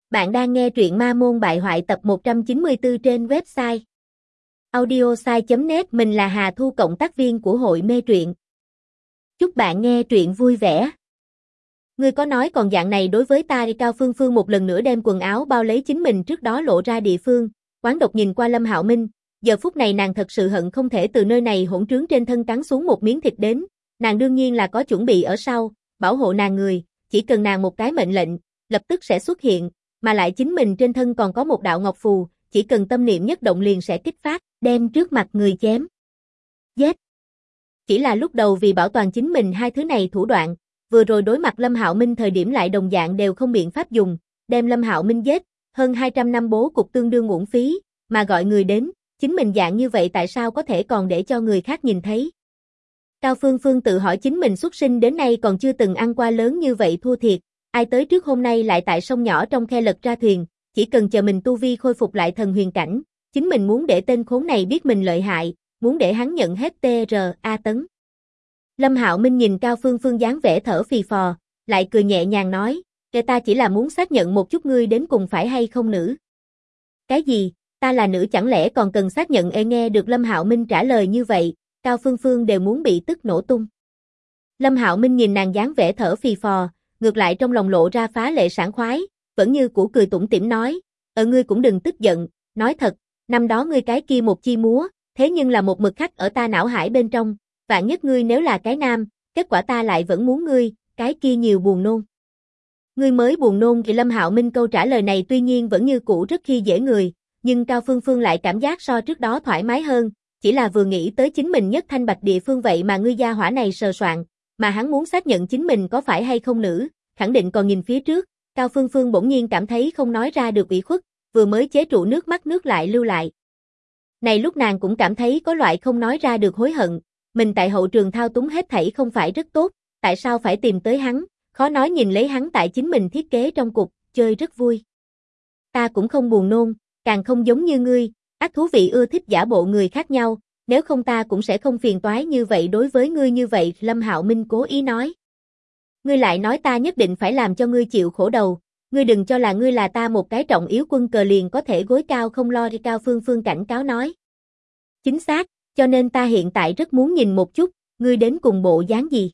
Bạn đang nghe truyện Ma Môn Bại Hoại tập 194 trên website audiosai.net. Mình là Hà Thu, cộng tác viên của hội mê truyện. Chúc bạn nghe truyện vui vẻ. Ngươi có nói còn dạng này đối với ta? Cao Phương Phương một lần nữa đem quần áo bao lấy chính mình trước đó lộ ra địa phương, oán độc nhìn qua Lâm Hạo Minh. Giờ phút này nàng thật sự hận không thể từ nơi này hỗn trướng trên thân cắn xuống một miếng thịt đến. Nàng đương nhiên là có chuẩn bị ở sau, bảo hộ nàng người, chỉ cần nàng một cái mệnh lệnh, lập tức sẽ xuất hiện. Mà lại chính mình trên thân còn có một đạo ngọc phù, chỉ cần tâm niệm nhất động liền sẽ kích phát, đem trước mặt người chém. Giết. Chỉ là lúc đầu vì bảo toàn chính mình hai thứ này thủ đoạn, vừa rồi đối mặt Lâm Hạo Minh thời điểm lại đồng dạng đều không biện pháp dùng, đem Lâm Hạo Minh giết, hơn 200 năm bố cục tương đương uổng phí, mà gọi người đến, chính mình dạng như vậy tại sao có thể còn để cho người khác nhìn thấy. Cao Phương Phương tự hỏi chính mình xuất sinh đến nay còn chưa từng ăn qua lớn như vậy thua thiệt. Ai tới trước hôm nay lại tại sông nhỏ trong khe lật ra thuyền, chỉ cần chờ mình tu vi khôi phục lại thần huyền cảnh, chính mình muốn để tên khốn này biết mình lợi hại, muốn để hắn nhận hết TRA tấn. Lâm Hạo Minh nhìn Cao Phương Phương dáng vẻ thở phì phò, lại cười nhẹ nhàng nói, ta chỉ là muốn xác nhận một chút ngươi đến cùng phải hay không nữ. Cái gì, ta là nữ chẳng lẽ còn cần xác nhận? Nghe được Lâm Hạo Minh trả lời như vậy, Cao Phương Phương đều muốn bị tức nổ tung. Lâm Hạo Minh nhìn nàng dáng vẻ thở phì phò, ngược lại trong lòng lộ ra phá lệ sảng khoái, vẫn như cũ cười tủm tỉm nói, ngươi cũng đừng tức giận, nói thật, năm đó ngươi cái kia một chi múa, thế nhưng là một mực khắc ở ta não hải bên trong, vạn nhất ngươi nếu là cái nam, kết quả ta lại vẫn muốn ngươi, cái kia nhiều buồn nôn. Ngươi mới buồn nôn? Thì Lâm Hạo Minh câu trả lời này tuy nhiên vẫn như cũ rất khi dễ người, nhưng Cao Phương Phương lại cảm giác so trước đó thoải mái hơn, chỉ là vừa nghĩ tới chính mình nhất thanh bạch địa phương vậy mà ngươi gia hỏa này sờ soạn, mà hắn muốn xác nhận chính mình có phải hay không nữ, khẳng định còn nhìn phía trước. Cao Phương Phương bỗng nhiên cảm thấy không nói ra được ủy khuất, vừa mới chế trụ nước mắt nước lại lưu lại. Này lúc nàng cũng cảm thấy có loại không nói ra được hối hận, mình tại hậu trường thao túng hết thảy không phải rất tốt, tại sao phải tìm tới hắn, khó nói nhìn lấy hắn tại chính mình thiết kế trong cục, chơi rất vui. Ta cũng không buồn nôn, càng không giống như ngươi, ác thú vị ưa thích giả bộ người khác nhau, nếu không ta cũng sẽ không phiền toái như vậy đối với ngươi như vậy. Lâm Hạo Minh cố ý nói. Ngươi lại nói ta nhất định phải làm cho ngươi chịu khổ đầu, ngươi đừng cho là ngươi là ta một cái trọng yếu quân cờ liền có thể gối cao không lo. Cao Phương Phương cảnh cáo nói. Chính xác, cho nên ta hiện tại rất muốn nhìn một chút, ngươi đến cùng bộ dáng gì.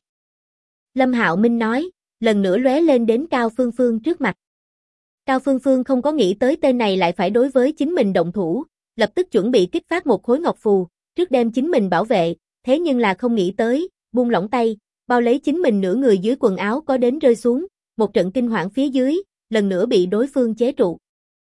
Lâm Hạo Minh nói, lần nữa lóe lên đến Cao Phương Phương trước mặt. Cao Phương Phương không có nghĩ tới tên này lại phải đối với chính mình động thủ, lập tức chuẩn bị kích phát một khối ngọc phù, trước đem chính mình bảo vệ, thế nhưng là không nghĩ tới, buông lỏng tay, bao lấy chính mình nửa người dưới quần áo có đến rơi xuống, một trận kinh hoảng phía dưới, lần nữa bị đối phương chế trụ.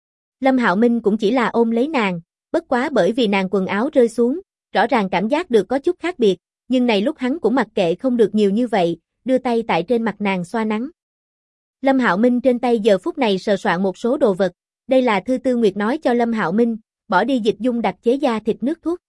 Lâm Hạo Minh cũng chỉ là ôm lấy nàng, bất quá bởi vì nàng quần áo rơi xuống, rõ ràng cảm giác được có chút khác biệt, nhưng này lúc hắn cũng mặc kệ không được nhiều như vậy, đưa tay tại trên mặt nàng xoa nắng. Lâm Hạo Minh trên tay giờ phút này sờ soạn một số đồ vật, đây là Thư Tư Nguyệt nói cho Lâm Hạo Minh, bỏ đi dịch dung đặc chế da thịt nước thuốc.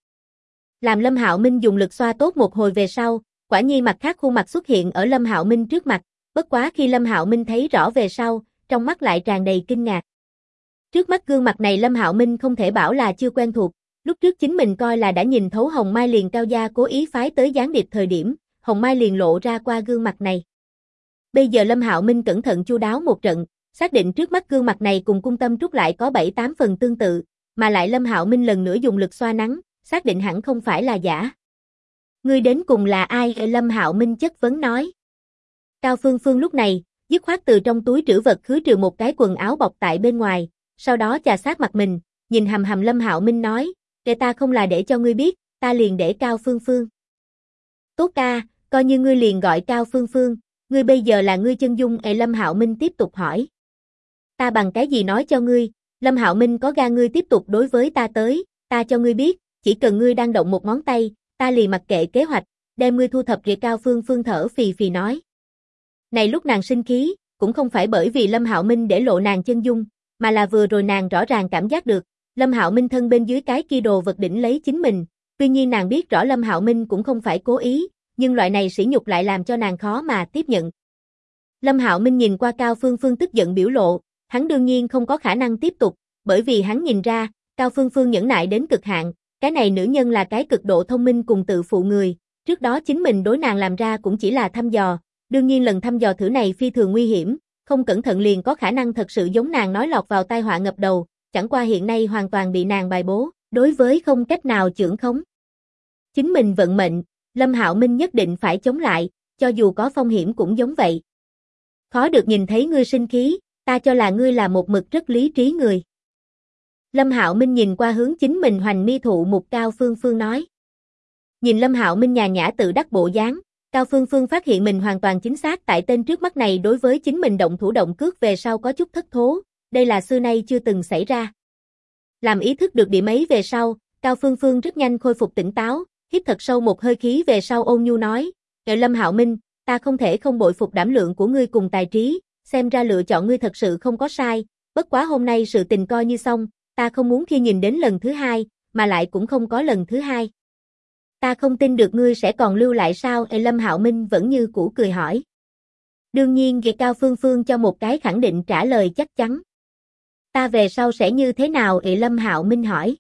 Làm Lâm Hạo Minh dùng lực xoa tốt một hồi về sau, quả nhiên mặt khác khuôn mặt xuất hiện ở Lâm Hạo Minh trước mặt, bất quá khi Lâm Hạo Minh thấy rõ về sau, trong mắt lại tràn đầy kinh ngạc. Trước mắt gương mặt này Lâm Hạo Minh không thể bảo là chưa quen thuộc, lúc trước chính mình coi là đã nhìn thấu Hồng Mai liền Cao gia cố ý phái tới gián điệp thời điểm, Hồng Mai liền lộ ra qua gương mặt này. Bây giờ Lâm Hạo Minh cẩn thận chu đáo một trận, xác định trước mắt gương mặt này cùng Cung Tâm Trúc lại có 7-8 phần tương tự, mà lại Lâm Hạo Minh lần nữa dùng lực xoa nắng, xác định hẳn không phải là giả. Ngươi đến cùng là ai? Lâm Hạo Minh chất vấn nói. Cao Phương Phương lúc này, dứt khoát từ trong túi trữ vật khứ trừ một cái quần áo bọc tại bên ngoài, sau đó chà sát mặt mình, nhìn hầm hầm Lâm Hạo Minh nói, ta không là để cho ngươi biết, ta liền để Cao Phương Phương. Tốt ca, coi như ngươi liền gọi Cao Phương Phương, ngươi bây giờ là ngươi chân dung. Lâm Hạo Minh tiếp tục hỏi. Ta bằng cái gì nói cho ngươi? Lâm Hạo Minh có gan ngươi tiếp tục đối với ta tới, ta cho ngươi biết, chỉ cần ngươi đang động một ngón tay, ta liền mặc kệ kế hoạch, đem ngươi thu thập. Cao Phương Phương thở phì phì nói. Này lúc nàng sinh khí, cũng không phải bởi vì Lâm Hạo Minh để lộ nàng chân dung, mà là vừa rồi nàng rõ ràng cảm giác được, Lâm Hạo Minh thân bên dưới cái kia đồ vật đỉnh lấy chính mình, tuy nhiên nàng biết rõ Lâm Hạo Minh cũng không phải cố ý, nhưng loại này sỉ nhục lại làm cho nàng khó mà tiếp nhận. Lâm Hạo Minh nhìn qua Cao Phương Phương tức giận biểu lộ, hắn đương nhiên không có khả năng tiếp tục, bởi vì hắn nhìn ra, Cao Phương Phương nhẫn nại đến cực hạn, cái này nữ nhân là cái cực độ thông minh cùng tự phụ người, trước đó chính mình đối nàng làm ra cũng chỉ là thăm dò, đương nhiên lần thăm dò thử này phi thường nguy hiểm, không cẩn thận liền có khả năng thật sự giống nàng nói lọt vào tai họa ngập đầu, chẳng qua hiện nay hoàn toàn bị nàng bài bố, đối với không cách nào chưởng khống. Chính mình vận mệnh, Lâm Hạo Minh nhất định phải chống lại, cho dù có phong hiểm cũng giống vậy. Khó được nhìn thấy ngươi sinh khí, ta cho là ngươi là một mực rất lý trí người. Lâm Hạo Minh nhìn qua hướng chính mình hoành mi thụ mục Cao Phương Phương nói. Nhìn Lâm Hạo Minh nhàn nhã tự đắc bộ dáng, Cao Phương Phương phát hiện mình hoàn toàn chính xác tại tên trước mắt này đối với chính mình động thủ động cước về sau có chút thất thố, đây là xưa nay chưa từng xảy ra. Làm ý thức được điểm ấy về sau, Cao Phương Phương rất nhanh khôi phục tỉnh táo, hít thật sâu một hơi khí về sau ôn nhu nói, Lâm Hạo Minh, ta không thể không bội phục đảm lượng của ngươi cùng tài trí, xem ra lựa chọn ngươi thật sự không có sai, bất quá hôm nay sự tình coi như xong, ta không muốn khi nhìn đến lần thứ hai, mà lại cũng không có lần thứ hai. Ta không tin được ngươi sẽ còn lưu lại sao? Lâm Hạo Minh vẫn như cũ cười hỏi. Đương nhiên Cao Phương Phương cho một cái khẳng định trả lời chắc chắn. Ta về sau sẽ như thế nào? Lâm Hạo Minh hỏi.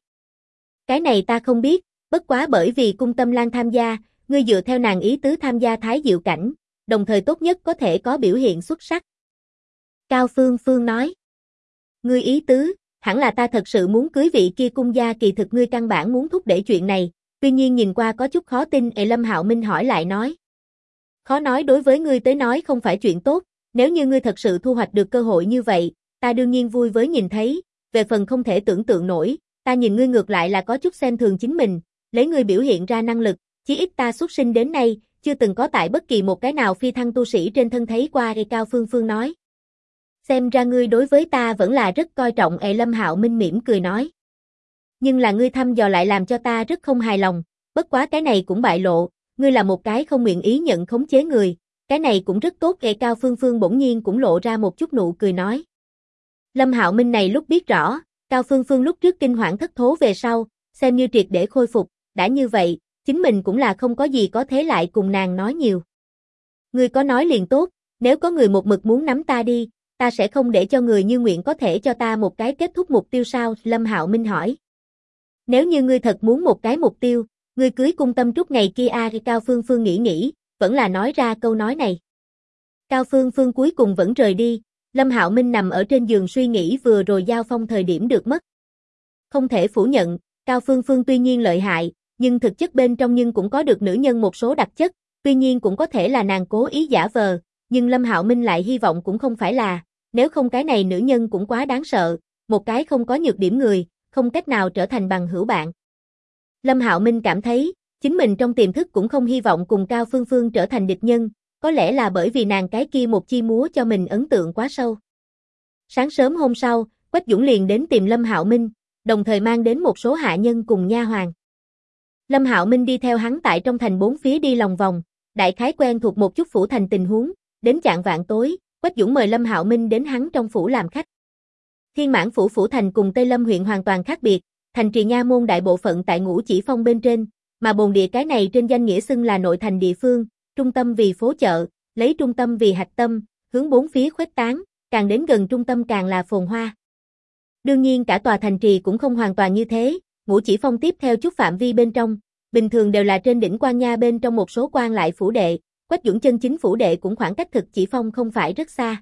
Cái này ta không biết, bất quá bởi vì Cung Tâm Lan tham gia, ngươi dựa theo nàng ý tứ tham gia Thái Diệu Cảnh, đồng thời tốt nhất có thể có biểu hiện xuất sắc. Cao Phương Phương nói. Ngươi ý tứ, hẳn là ta thật sự muốn cưới vị kia cung gia, kỳ thực ngươi căn bản muốn thúc đẩy chuyện này, tuy nhiên nhìn qua có chút khó tin. Lâm Hạo Minh hỏi lại nói. Khó nói đối với ngươi tới nói không phải chuyện tốt, nếu như ngươi thật sự thu hoạch được cơ hội như vậy, ta đương nhiên vui với nhìn thấy, về phần không thể tưởng tượng nổi, ta nhìn ngươi ngược lại là có chút xem thường chính mình, lấy ngươi biểu hiện ra năng lực, chí ít ta xuất sinh đến nay, chưa từng có tại bất kỳ một cái nào phi thăng tu sĩ trên thân thấy qua. Cao Phương Phương nói. Xem ra ngươi đối với ta vẫn là rất coi trọng. Lâm Hạo Minh mỉm cười nói. Nhưng là ngươi thăm dò lại làm cho ta rất không hài lòng, bất quá cái này cũng bại lộ, ngươi là một cái không nguyện ý nhận khống chế người, cái này cũng rất tốt. Cao Phương Phương bỗng nhiên cũng lộ ra một chút nụ cười nói. Lâm Hạo Minh này lúc biết rõ, Cao Phương Phương lúc trước kinh hoảng thất thố về sau, xem như triệt để khôi phục, đã như vậy, chính mình cũng là không có gì có thế lại cùng nàng nói nhiều. Ngươi có nói liền tốt, nếu có người một mực muốn nắm ta đi, ta sẽ không để cho người như nguyện có thể cho ta một cái kết thúc mục tiêu sao? Lâm Hạo Minh hỏi. Nếu như ngươi thật muốn một cái mục tiêu, ngươi cưới Cung Tâm Trúc ngày kia Cao Phương Phương nghĩ, vẫn là nói ra câu nói này. Cao Phương Phương cuối cùng vẫn rời đi, Lâm Hạo Minh nằm ở trên giường suy nghĩ vừa rồi giao phong thời điểm được mất. Không thể phủ nhận, Cao Phương Phương tuy nhiên lợi hại, nhưng thực chất bên trong nhưng cũng có được nữ nhân một số đặc chất, tuy nhiên cũng có thể là nàng cố ý giả vờ, nhưng Lâm Hạo Minh lại hy vọng cũng không phải là, nếu không cái này nữ nhân cũng quá đáng sợ, một cái không có nhược điểm người, không cách nào trở thành bằng hữu bạn. Lâm Hạo Minh cảm thấy, chính mình trong tiềm thức cũng không hy vọng cùng Cao Phương Phương trở thành địch nhân, có lẽ là bởi vì nàng cái kia một chi múa cho mình ấn tượng quá sâu. Sáng sớm hôm sau, Quách Dũng liền đến tìm Lâm Hạo Minh, đồng thời mang đến một số hạ nhân cùng nha hoàn. Lâm Hạo Minh đi theo hắn tại trong thành bốn phía đi lòng vòng, đại khái quen thuộc một chút phủ thành tình huống, đến chạng vạn tối, Quách Dũng mời Lâm Hạo Minh đến hắn trong phủ làm khách. Thiên Mãn phủ phủ thành cùng Tây Lâm huyện hoàn toàn khác biệt, thành trì nha môn đại bộ phận tại Ngũ Chỉ Phong bên trên, mà bồn địa cái này trên danh nghĩa xưng là nội thành địa phương, trung tâm vì phố chợ, lấy trung tâm vì hạch tâm, hướng bốn phía khuếch tán, càng đến gần trung tâm càng là phồn hoa. Đương nhiên cả tòa thành trì cũng không hoàn toàn như thế, Ngũ Chỉ Phong tiếp theo chút phạm vi bên trong, bình thường đều là trên đỉnh quan nha bên trong một số quan lại phủ đệ, Quách Dũng chân chính phủ đệ cũng khoảng cách Thực Chỉ Phong không phải rất xa.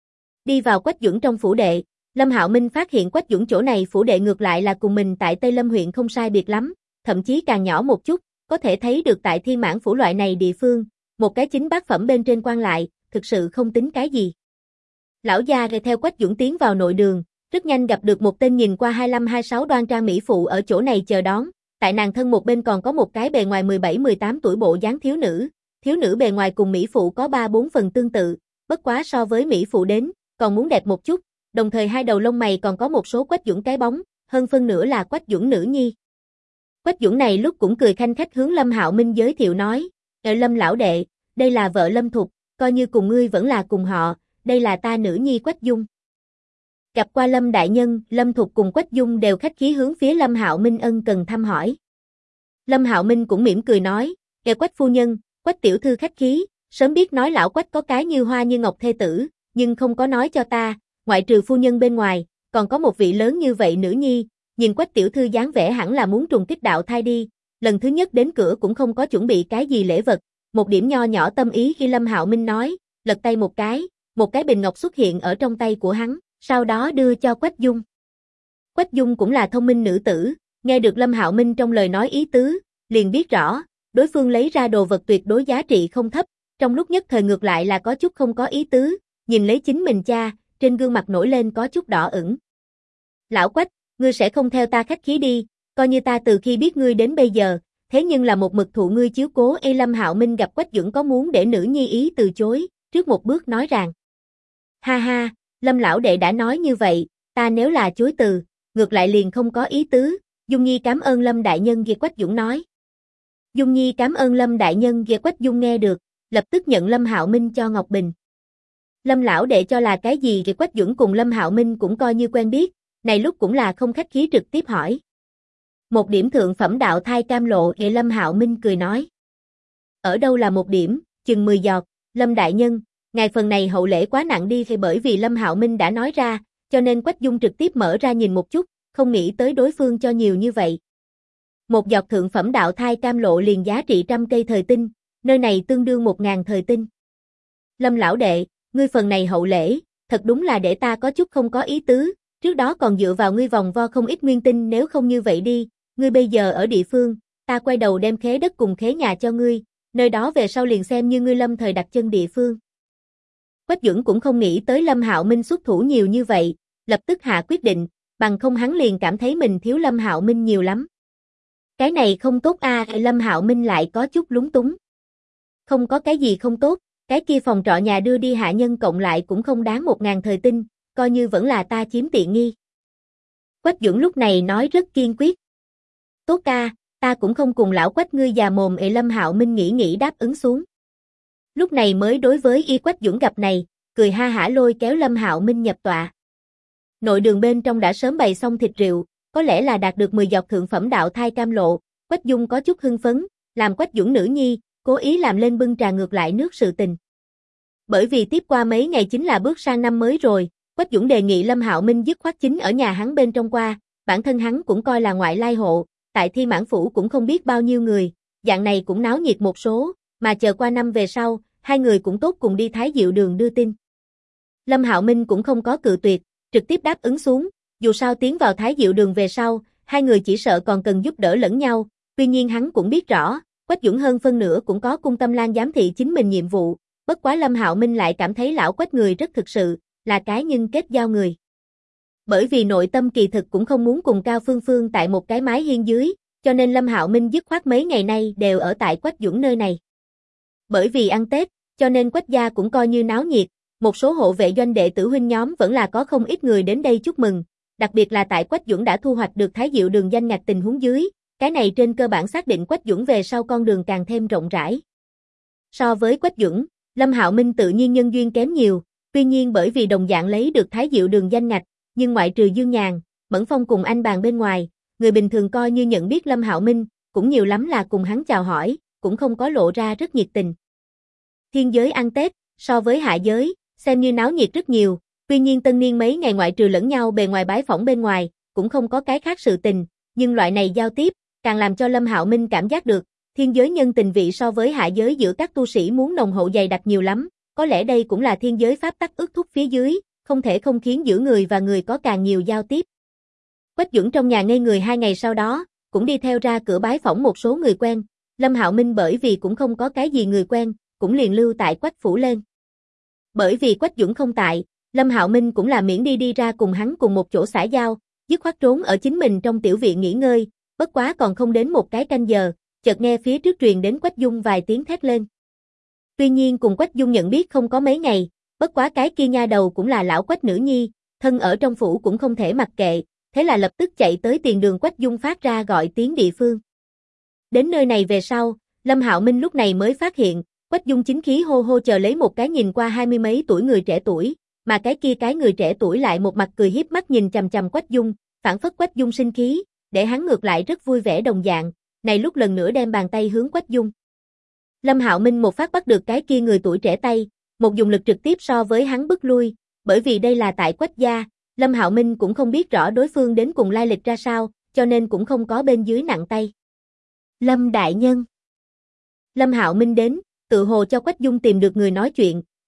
Đi vào Quách Dũng trong phủ đệ, Lâm Hạo Minh phát hiện Quách Dũng chỗ này phủ đệ ngược lại là cùng mình tại Tây Lâm huyện không sai biệt lắm, thậm chí càng nhỏ một chút, có thể thấy được tại Thiên Mãn phủ loại này địa phương, một cái chính bát phẩm bên trên quan lại, thực sự không tính cái gì. Lão gia rồi theo Quách Dũng tiến vào nội đường, rất nhanh gặp được một tên nhìn qua 25-26 đoan trang mỹ phụ ở chỗ này chờ đón, tại nàng thân một bên còn có một cái bề ngoài 17-18 tuổi bộ dáng thiếu nữ bề ngoài cùng mỹ phụ có 3-4 phần tương tự, bất quá so với mỹ phụ đến, còn muốn đẹp một chút, đồng thời hai đầu lông mày còn có một số Quách Dũng cái bóng, hơn phân nửa là Quách Dũng nữ nhi. Quách Dũng này lúc cũng cười khanh khách hướng Lâm Hạo Minh giới thiệu nói, Lâm lão đệ, đây là vợ Lâm Thục, coi như cùng ngươi vẫn là cùng họ, đây là ta nữ nhi Quách Dung. Gặp qua Lâm đại nhân, Lâm Thục cùng Quách Dung đều khách khí hướng phía Lâm Hạo Minh ân cần thăm hỏi. Lâm Hạo Minh cũng mỉm cười nói, Quách phu nhân, Quách tiểu thư khách khí, sớm biết nói lão Quách có cái như hoa như ngọc thê tử, nhưng không có nói cho ta, ngoại trừ phu nhân bên ngoài, còn có một vị lớn như vậy nữ nhi, nhìn Quách tiểu thư dáng vẻ hẳn là muốn trùng kích đạo thai đi, lần thứ nhất đến cửa cũng không có chuẩn bị cái gì lễ vật, một điểm nho nhỏ tâm ý khi Lâm Hạo Minh nói, lật tay một cái, một cái bình ngọc xuất hiện ở trong tay của hắn, sau đó đưa cho Quách Dung. Quách Dung cũng là thông minh nữ tử, nghe được Lâm Hạo Minh trong lời nói ý tứ, liền biết rõ, đối phương lấy ra đồ vật tuyệt đối giá trị không thấp, trong lúc nhất thời ngược lại là có chút không có ý tứ, nhìn lấy chính mình cha, trên gương mặt nổi lên có chút đỏ ửng. Lão Quách, ngươi sẽ không theo ta khách khí đi, coi như ta từ khi biết ngươi đến bây giờ, thế nhưng là một mực thụ ngươi chiếu cố. Lâm Hạo Minh gặp Quách Duẩn có muốn để nữ nhi ý từ chối, trước một bước nói rằng. Ha ha, Lâm lão đệ đã nói như vậy, ta nếu là chối từ, ngược lại liền không có ý tứ. Dung Nhi cảm ơn Lâm đại nhân. Ghê Quách Duẩn nói. Dung Nhi cảm ơn Lâm đại nhân. Ghê Quách Dung nghe được, lập tức nhận Lâm Hạo Minh cho ngọc bình. Lâm lão đệ cho là cái gì? Ghê Quách Duẩn cùng Lâm Hạo Minh cũng coi như quen biết, này lúc cũng là không khách khí trực tiếp hỏi. Một điểm thượng phẩm đạo thai cam lộ. Lâm Hạo Minh cười nói. Ở đâu là một điểm, chừng 10 giọt. Lâm đại nhân, ngài phần này hậu lễ quá nặng đi. Thì bởi vì Lâm Hạo Minh đã nói ra, cho nên Quách Dung trực tiếp mở ra nhìn một chút, không nghĩ tới đối phương cho nhiều như vậy. Một giọt thượng phẩm đạo thai cam lộ liền giá trị 100 cây thời tinh, nơi này tương đương 1000 thời tinh. Lâm lão đệ, ngươi phần này hậu lễ, thật đúng là để ta có chút không có ý tứ, trước đó còn dựa vào ngươi vòng vo không ít nguyên tinh. Nếu không như vậy đi, ngươi bây giờ ở địa phương, ta quay đầu đem khế đất cùng khế nhà cho ngươi, nơi đó về sau liền xem như ngươi Lâm thời đặt chân địa phương. Quách Duẩn cũng không nghĩ tới Lâm Hạo Minh xuất thủ nhiều như vậy, lập tức hạ quyết định, bằng không hắn liền cảm thấy mình thiếu Lâm Hạo Minh nhiều lắm. Cái này không tốt a. Lâm Hạo Minh lại có chút lúng túng. Không có cái gì không tốt, cái kia phòng trọ nhà đưa đi hạ nhân cộng lại cũng không đáng 1000 thời tinh, coi như vẫn là ta chiếm tiện nghi. Quách Duẩn lúc này nói rất kiên quyết. Tốt ca, ta cũng không cùng lão Quách ngươi già mồm. Lâm Hạo Minh nghĩ đáp ứng xuống. Lúc này mới đối với y Quách Duẩn gặp này, cười ha hả lôi kéo Lâm Hạo Minh nhập tọa. Nội đường bên trong đã sớm bày xong thịt rượu, có lẽ là đạt được 10 giọt thượng phẩm đạo thai cam lộ, Quách Dung có chút hưng phấn, làm Quách Duẩn nữ nhi, cố ý làm lên bưng trà ngược lại nước sự tình. Bởi vì tiếp qua mấy ngày chính là bước sang năm mới rồi, Quách Duẩn đề nghị Lâm Hạo Minh dứt khoát chính ở nhà hắn bên trong qua, bản thân hắn cũng coi là ngoại lai hộ, tại Thi Mãn Phủ cũng không biết bao nhiêu người, dạng này cũng náo nhiệt một số, mà chờ qua năm về sau, hai người cũng tốt cùng đi Thái Diệu Đường đưa tin. Lâm Hạo Minh cũng không có cự tuyệt, trực tiếp đáp ứng xuống, dù sao tiến vào Thái Diệu Đường về sau, hai người chỉ sợ còn cần giúp đỡ lẫn nhau, tuy nhiên hắn cũng biết rõ, Quách Duẩn hơn phân nửa cũng có Cung Tâm Lan giám thị chính mình nhiệm vụ, bất quá Lâm Hạo Minh lại cảm thấy lão Quách người rất thực sự, là cái nhân kết giao người. Bởi vì nội tâm kỳ thực cũng không muốn cùng Cao Phương Phương tại một cái mái hiên dưới, cho nên Lâm Hạo Minh dứt khoát mấy ngày nay đều ở tại Quách Duẩn nơi này. Bởi vì ăn Tết, cho nên Quách gia cũng coi như náo nhiệt, một số hộ vệ doanh đệ tử huynh nhóm vẫn là có không ít người đến đây chúc mừng, đặc biệt là tại Quách Duẩn đã thu hoạch được Thái Diệu Đường danh ngạch tình huống dưới, cái này trên cơ bản xác định Quách Duẩn về sau con đường càng thêm rộng rãi. So với Quách Duẩn, Lâm Hạo Minh tự nhiên nhân duyên kém nhiều, tuy nhiên bởi vì đồng dạng lấy được Thái Diệu Đường danh ngạch, nhưng ngoại trừ Dương Nhàn, Mẫn Phong cùng anh bàn bên ngoài, người bình thường coi như nhận biết Lâm Hạo Minh, cũng nhiều lắm là cùng hắn chào hỏi, cũng không có lộ ra rất nhiệt tình. Thiên giới ăn Tết, so với hạ giới, xem như náo nhiệt rất nhiều, tuy nhiên tân niên mấy ngày ngoại trừ lẫn nhau bề ngoài bái phỏng bên ngoài, cũng không có cái khác sự tình, nhưng loại này giao tiếp, càng làm cho Lâm Hạo Minh cảm giác được, thiên giới nhân tình vị so với hạ giới giữa các tu sĩ muốn nồng hậu dày đặc nhiều lắm, có lẽ đây cũng là thiên giới pháp tắc ước thúc phía dưới, không thể không khiến giữa người và người có càng nhiều giao tiếp. Quách Duẩn trong nhà ngây người 2 ngày sau đó, cũng đi theo ra cửa bái phỏng một số người quen, Lâm Hạo Minh bởi vì cũng không có cái gì người quen, cũng liền lưu tại Quách phủ lên. Bởi vì Quách Duẩn không tại, Lâm Hạo Minh cũng là miễn đi ra cùng hắn cùng một chỗ xã giao, dứt khoát trốn ở chính mình trong tiểu viện nghỉ ngơi, bất quá còn không đến một cái canh giờ, chợt nghe phía trước truyền đến Quách Dung vài tiếng thét lên. Tuy nhiên cùng Quách Dung nhận biết không có mấy ngày, bất quá cái kia nha đầu cũng là lão Quách nữ nhi, thân ở trong phủ cũng không thể mặc kệ, thế là lập tức chạy tới tiền đường Quách Dung phát ra gọi tiếng địa phương. Đến nơi này về sau, Lâm Hạo Minh lúc này mới phát hiện, Quách Dung chính khí hô hô chờ lấy một cái nhìn qua 20 mấy tuổi người trẻ tuổi, mà cái kia cái người trẻ tuổi lại một mặt cười hiếp mắt nhìn chằm chằm Quách Dung, phản phất Quách Dung sinh khí, để hắn ngược lại rất vui vẻ đồng dạng, này lúc lần nữa đem bàn tay hướng Quách Dung. Lâm Hạo Minh một phát bắt được cái kia người tuổi trẻ tay, một dùng lực trực tiếp so với hắn bức lui, bởi vì đây là tại Quách gia, Lâm Hạo Minh cũng không biết rõ đối phương đến cùng lai lịch ra sao, cho nên cũng không có bên dưới nặng tay. Lâm đại nhân. Lâm Hạo Minh đến, tự hồ cho Quách Dung tìm được người nói chuyện,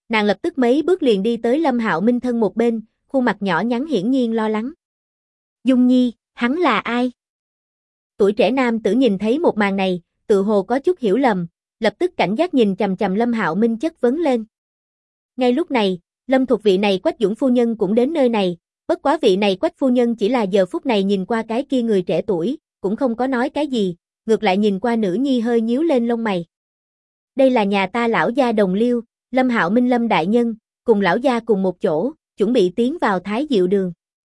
Nàng lập tức mấy bước liền đi tới Lâm Hạo Minh thân một bên, khuôn mặt nhỏ nhắn hiển nhiên lo lắng. Dung Nhi, hắn là ai? Tuổi trẻ nam tử nhìn thấy một màn này, tự hồ có chút hiểu lầm, lập tức cảnh giác nhìn chằm chằm Lâm Hạo Minh chất vấn lên. Ngay lúc này, Lâm Thục vị này Quách Dũng phu nhân cũng đến nơi này, bất quá vị này Quách phu nhân chỉ là giờ phút này nhìn qua cái kia người trẻ tuổi, cũng không có nói cái gì, ngược lại nhìn qua nữ nhi hơi nhíu lên lông mày. Đây là nhà ta lão gia đồng liêu, Lâm Hạo Minh Lâm đại nhân, cùng lão gia cùng một chỗ, chuẩn bị tiến vào Thái Diệu Đường.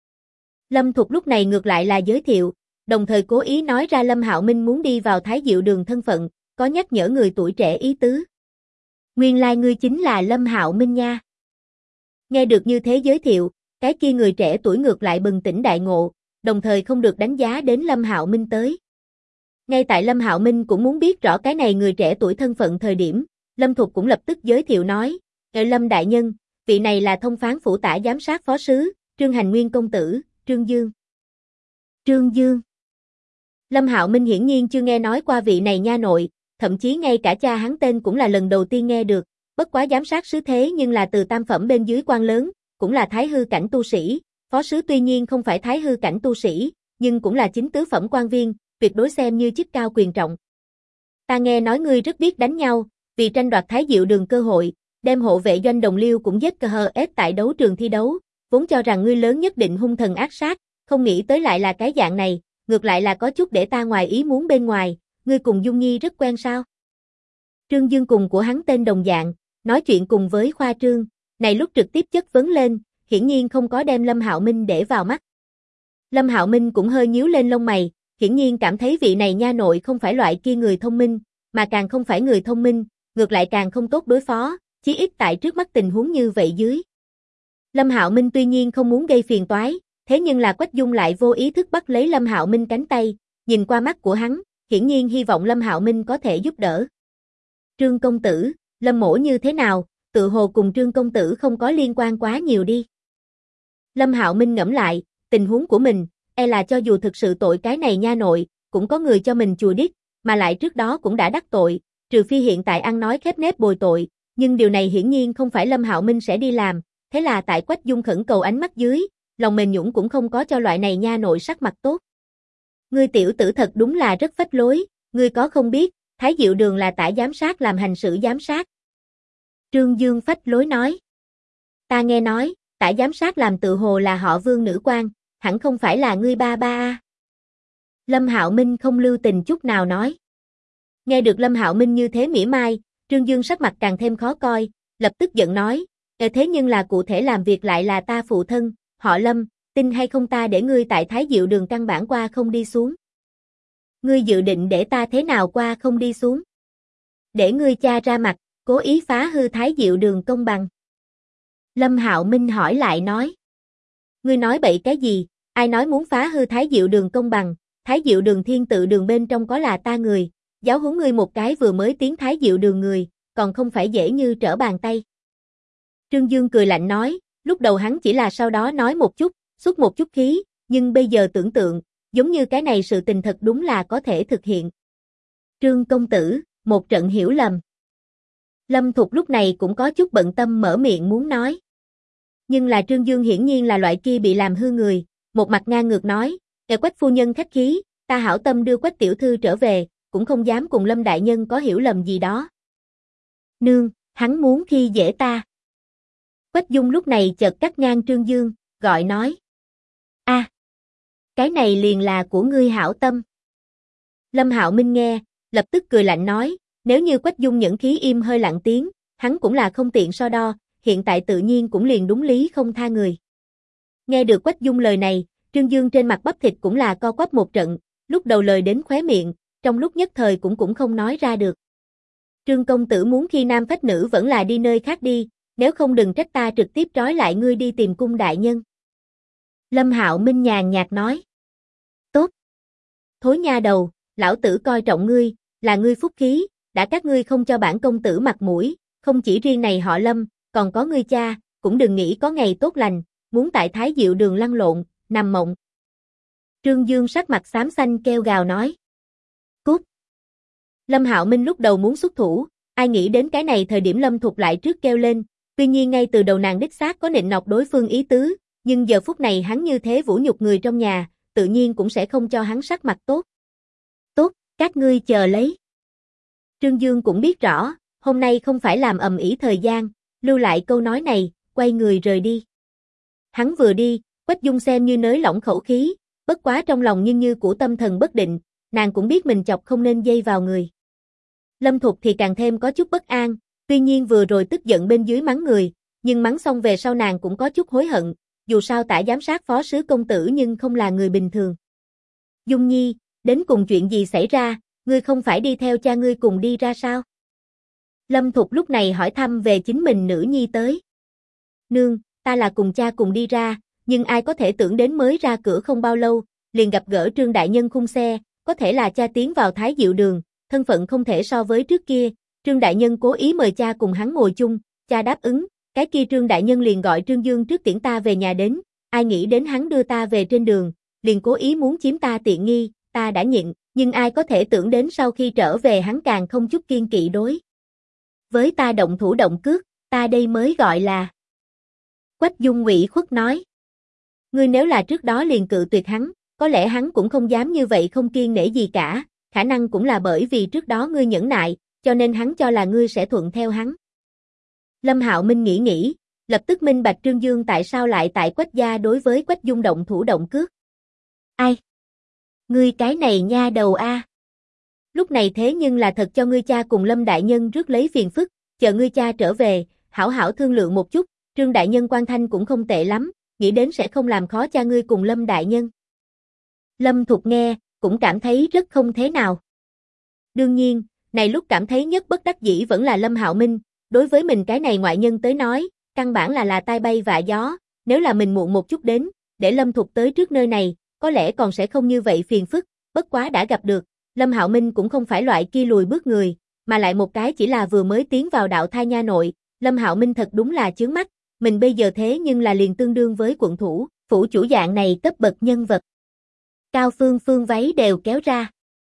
Lâm Thục lúc này ngược lại là giới thiệu, đồng thời cố ý nói ra Lâm Hạo Minh muốn đi vào Thái Diệu Đường thân phận, có nhắc nhở người tuổi trẻ ý tứ. Nguyên lai ngươi chính là Lâm Hạo Minh nha. Nghe được như thế giới thiệu, cái kia người trẻ tuổi ngược lại bừng tỉnh đại ngộ, đồng thời không được đánh giá đến Lâm Hạo Minh tới. Ngay tại Lâm Hạo Minh cũng muốn biết rõ cái này người trẻ tuổi thân phận thời điểm, Lâm Thục cũng lập tức giới thiệu nói, Lâm đại nhân, vị này là thông phán phủ tả giám sát phó sứ, Trương Hành Nguyên công tử, Trương Dương. Trương Dương. Lâm Hạo Minh hiển nhiên chưa nghe nói qua vị này nha nội, thậm chí ngay cả cha hắn tên cũng là lần đầu tiên nghe được, bất quá giám sát sứ thế nhưng là từ tam phẩm bên dưới quan lớn, cũng là thái hư cảnh tu sĩ, phó sứ tuy nhiên không phải thái hư cảnh tu sĩ, nhưng cũng là chính tứ phẩm quan viên, tuyệt đối xem như chức cao quyền trọng. Ta nghe nói ngươi rất biết đánh nhau, vì tranh đoạt Thái Diệu Đường cơ hội, đem hộ vệ doanh đồng liêu cũng giết KHS tại đấu trường thi đấu, vốn cho rằng ngươi lớn nhất định hung thần ác sát, không nghĩ tới lại là cái dạng này, ngược lại là có chút để ta ngoài ý muốn bên ngoài, ngươi cùng Dung Nhi rất quen sao? Trương Dương cùng của hắn tên đồng dạng, nói chuyện cùng với khoa trương, này lúc trực tiếp chất vấn lên, hiển nhiên không có đem Lâm Hạo Minh để vào mắt. Lâm Hạo Minh cũng hơi nhíu lên lông mày, hiển nhiên cảm thấy vị này nha nội không phải loại kia người thông minh, mà càng không phải người thông minh, ngược lại càng không tốt đối phó, chí ít tại trước mắt tình huống như vậy dưới. Lâm Hạo Minh tuy nhiên không muốn gây phiền toái, thế nhưng là Quách Dung lại vô ý thức bắt lấy Lâm Hạo Minh cánh tay, nhìn qua mắt của hắn, hiển nhiên hy vọng Lâm Hạo Minh có thể giúp đỡ. Trương công tử, Lâm mỗ như thế nào, tự hồ cùng Trương công tử không có liên quan quá nhiều đi. Lâm Hạo Minh ngẫm lại, tình huống của mình, e là cho dù thực sự tội cái này nha nội, cũng có người cho mình chùa điếc, mà lại trước đó cũng đã đắc tội, trừ phi hiện tại ăn nói khép nép bồi tội, nhưng điều này hiển nhiên không phải Lâm Hạo Minh sẽ đi làm, thế là tại Quách Dung khẩn cầu ánh mắt dưới, lòng mềm nhũn cũng không có cho loại này nha nội sắc mặt tốt. Ngươi tiểu tử thật đúng là rất phách lối, ngươi có không biết, Thái Diệu Đường là tả giám sát làm hành sự giám sát. Trương Dương phách lối nói. Ta nghe nói, tả giám sát làm tự hồ là họ Vương nữ quan, hẳn không phải là ngươi ba ba a. Lâm Hạo Minh không lưu tình chút nào nói. Nghe được Lâm Hạo Minh như thế mỉa mai, Trương Dương sắc mặt càng thêm khó coi, lập tức giận nói, thế nhưng là cụ thể làm việc lại là ta phụ thân, họ Lâm, tin hay không ta để ngươi tại Thái Diệu Đường căn bản qua không đi xuống. Ngươi dự định để ta thế nào qua không đi xuống? Để ngươi cha ra mặt, cố ý phá hư Thái Diệu Đường công bằng. Lâm Hạo Minh hỏi lại nói. Ngươi nói bậy cái gì, ai nói muốn phá hư Thái Diệu Đường công bằng, Thái Diệu Đường Thiên Tự Đường bên trong có là ta người, giáo huấn ngươi một cái vừa mới tiến Thái Diệu Đường người, còn không phải dễ như trở bàn tay. Trương Dương cười lạnh nói, lúc đầu hắn chỉ là sau đó nói một chút, xuất một chút khí, nhưng bây giờ tưởng tượng, giống như cái này sự tình thật đúng là có thể thực hiện. Trương công tử, một trận hiểu lầm. Lâm Thục lúc này cũng có chút bận tâm mở miệng muốn nói. Nhưng là Trương Dương hiển nhiên là loại kia bị làm hư người, một mặt ngang ngược nói, Quách phu nhân khách khí, ta hảo tâm đưa Quách tiểu thư trở về, cũng không dám cùng Lâm đại nhân có hiểu lầm gì đó. Nương, hắn muốn khi dễ ta. Quách Dung lúc này chợt cắt ngang Trương Dương, gọi nói. A, cái này liền là của ngươi hảo tâm. Lâm Hạo Minh nghe, lập tức cười lạnh nói, nếu như Quách Dung nhẫn khí im hơi lặng tiếng, hắn cũng là không tiện so đo, hiện tại tự nhiên cũng liền đúng lý không tha người. Nghe được Quách Dung lời này, Trương Dương trên mặt bắp thịt cũng là co quắp một trận, lúc đầu lời đến khóe miệng, trong lúc nhất thời cũng không nói ra được. Trương công tử muốn khi nam phách nữ vẫn là đi nơi khác đi, nếu không đừng trách ta trực tiếp trói lại ngươi đi tìm cung đại nhân. Lâm Hạo Minh nhàn nhạt nói. Tốt. Thối nha đầu, lão tử coi trọng ngươi, là ngươi phúc khí, đã các ngươi không cho bản công tử mặt mũi, không chỉ riêng này họ Lâm, còn có ngươi cha, cũng đừng nghĩ có ngày tốt lành, muốn tại Thái Diệu Đường lăn lộn, nằm mộng. Trương Dương sắc mặt xám xanh kêu gào nói. Cút. Lâm Hạo Minh lúc đầu muốn xuất thủ, ai nghĩ đến cái này thời điểm Lâm Thục lại trước kêu lên, Tuy nhiên ngay từ đầu nàng đích xác có nịnh nọt đối phương ý tứ, nhưng giờ phút này hắn như thế vũ nhục người trong nhà, tự nhiên cũng sẽ không cho hắn sắc mặt tốt. Tốt, các ngươi chờ lấy. Trương Dương cũng biết rõ, hôm nay không phải làm ầm ĩ thời gian, lưu lại câu nói này, quay người rời đi. Hắn vừa đi, Quách Dung xem như nới lỏng khẩu khí, bất quá trong lòng nhưng như của tâm thần bất định, nàng cũng biết mình chọc không nên dây vào người. Lâm Thục thì càng thêm có chút bất an, tuy nhiên vừa rồi tức giận bên dưới mắng người, nhưng mắng xong về sau nàng cũng có chút hối hận, dù sao tả giám sát phó sứ công tử nhưng không là người bình thường. Dung Nhi, đến cùng chuyện gì xảy ra, ngươi không phải đi theo cha ngươi cùng đi ra sao? Lâm Thục lúc này hỏi thăm về chính mình nữ nhi tới. Nương, ta là cùng cha cùng đi ra, nhưng ai có thể tưởng đến mới ra cửa không bao lâu, liền gặp gỡ Trương Đại Nhân khung xe, có thể là cha tiến vào Thái Diệu Đường, thân phận không thể so với trước kia, Trương Đại Nhân cố ý mời cha cùng hắn ngồi chung, cha đáp ứng, cái kia Trương Đại Nhân liền gọi Trương Dương trước tiễn ta về nhà đến, ai nghĩ đến hắn đưa ta về trên đường, liền cố ý muốn chiếm ta tiện nghi, ta đã nhịn, nhưng ai có thể tưởng đến sau khi trở về hắn càng không chút kiên kỵ đối với ta động thủ động cước, ta đây mới gọi là. Quách Dung ủy khuất nói. Ngươi nếu là trước đó liền cự tuyệt hắn, có lẽ hắn cũng không dám như vậy không kiêng nể gì cả, khả năng cũng là bởi vì trước đó ngươi nhẫn nại, cho nên hắn cho là ngươi sẽ thuận theo hắn. Lâm Hạo Minh nghĩ, lập tức minh bạch Trương Dương tại sao lại tại Quách gia đối với Quách Dung động thủ động cước. Ai? Ngươi cái này nha đầu a. Lúc này thế nhưng là thật cho ngươi cha cùng Lâm Đại Nhân rước lấy phiền phức, chờ ngươi cha trở về, hảo hảo thương lượng một chút, Trương Đại Nhân quan thanh cũng không tệ lắm, nghĩ đến sẽ không làm khó cha ngươi cùng Lâm Đại Nhân. Lâm Thục nghe, cũng cảm thấy rất không thế nào. Đương nhiên, này lúc cảm thấy nhất bất đắc dĩ vẫn là Lâm Hạo Minh, đối với mình cái này ngoại nhân tới nói, căn bản là tai bay vạ gió, nếu là mình muộn một chút đến, để Lâm Thục tới trước nơi này, có lẽ còn sẽ không như vậy phiền phức, bất quá đã gặp được, Lâm Hạo Minh cũng không phải loại kia lùi bước người, mà lại một cái chỉ là vừa mới tiến vào đạo thai nha nội, Lâm Hạo Minh thật đúng là chướng mắt, mình bây giờ thế nhưng là liền tương đương với quận thủ, phủ chủ dạng này cấp bậc nhân vật. Cao Phương Phương váy đều kéo ra.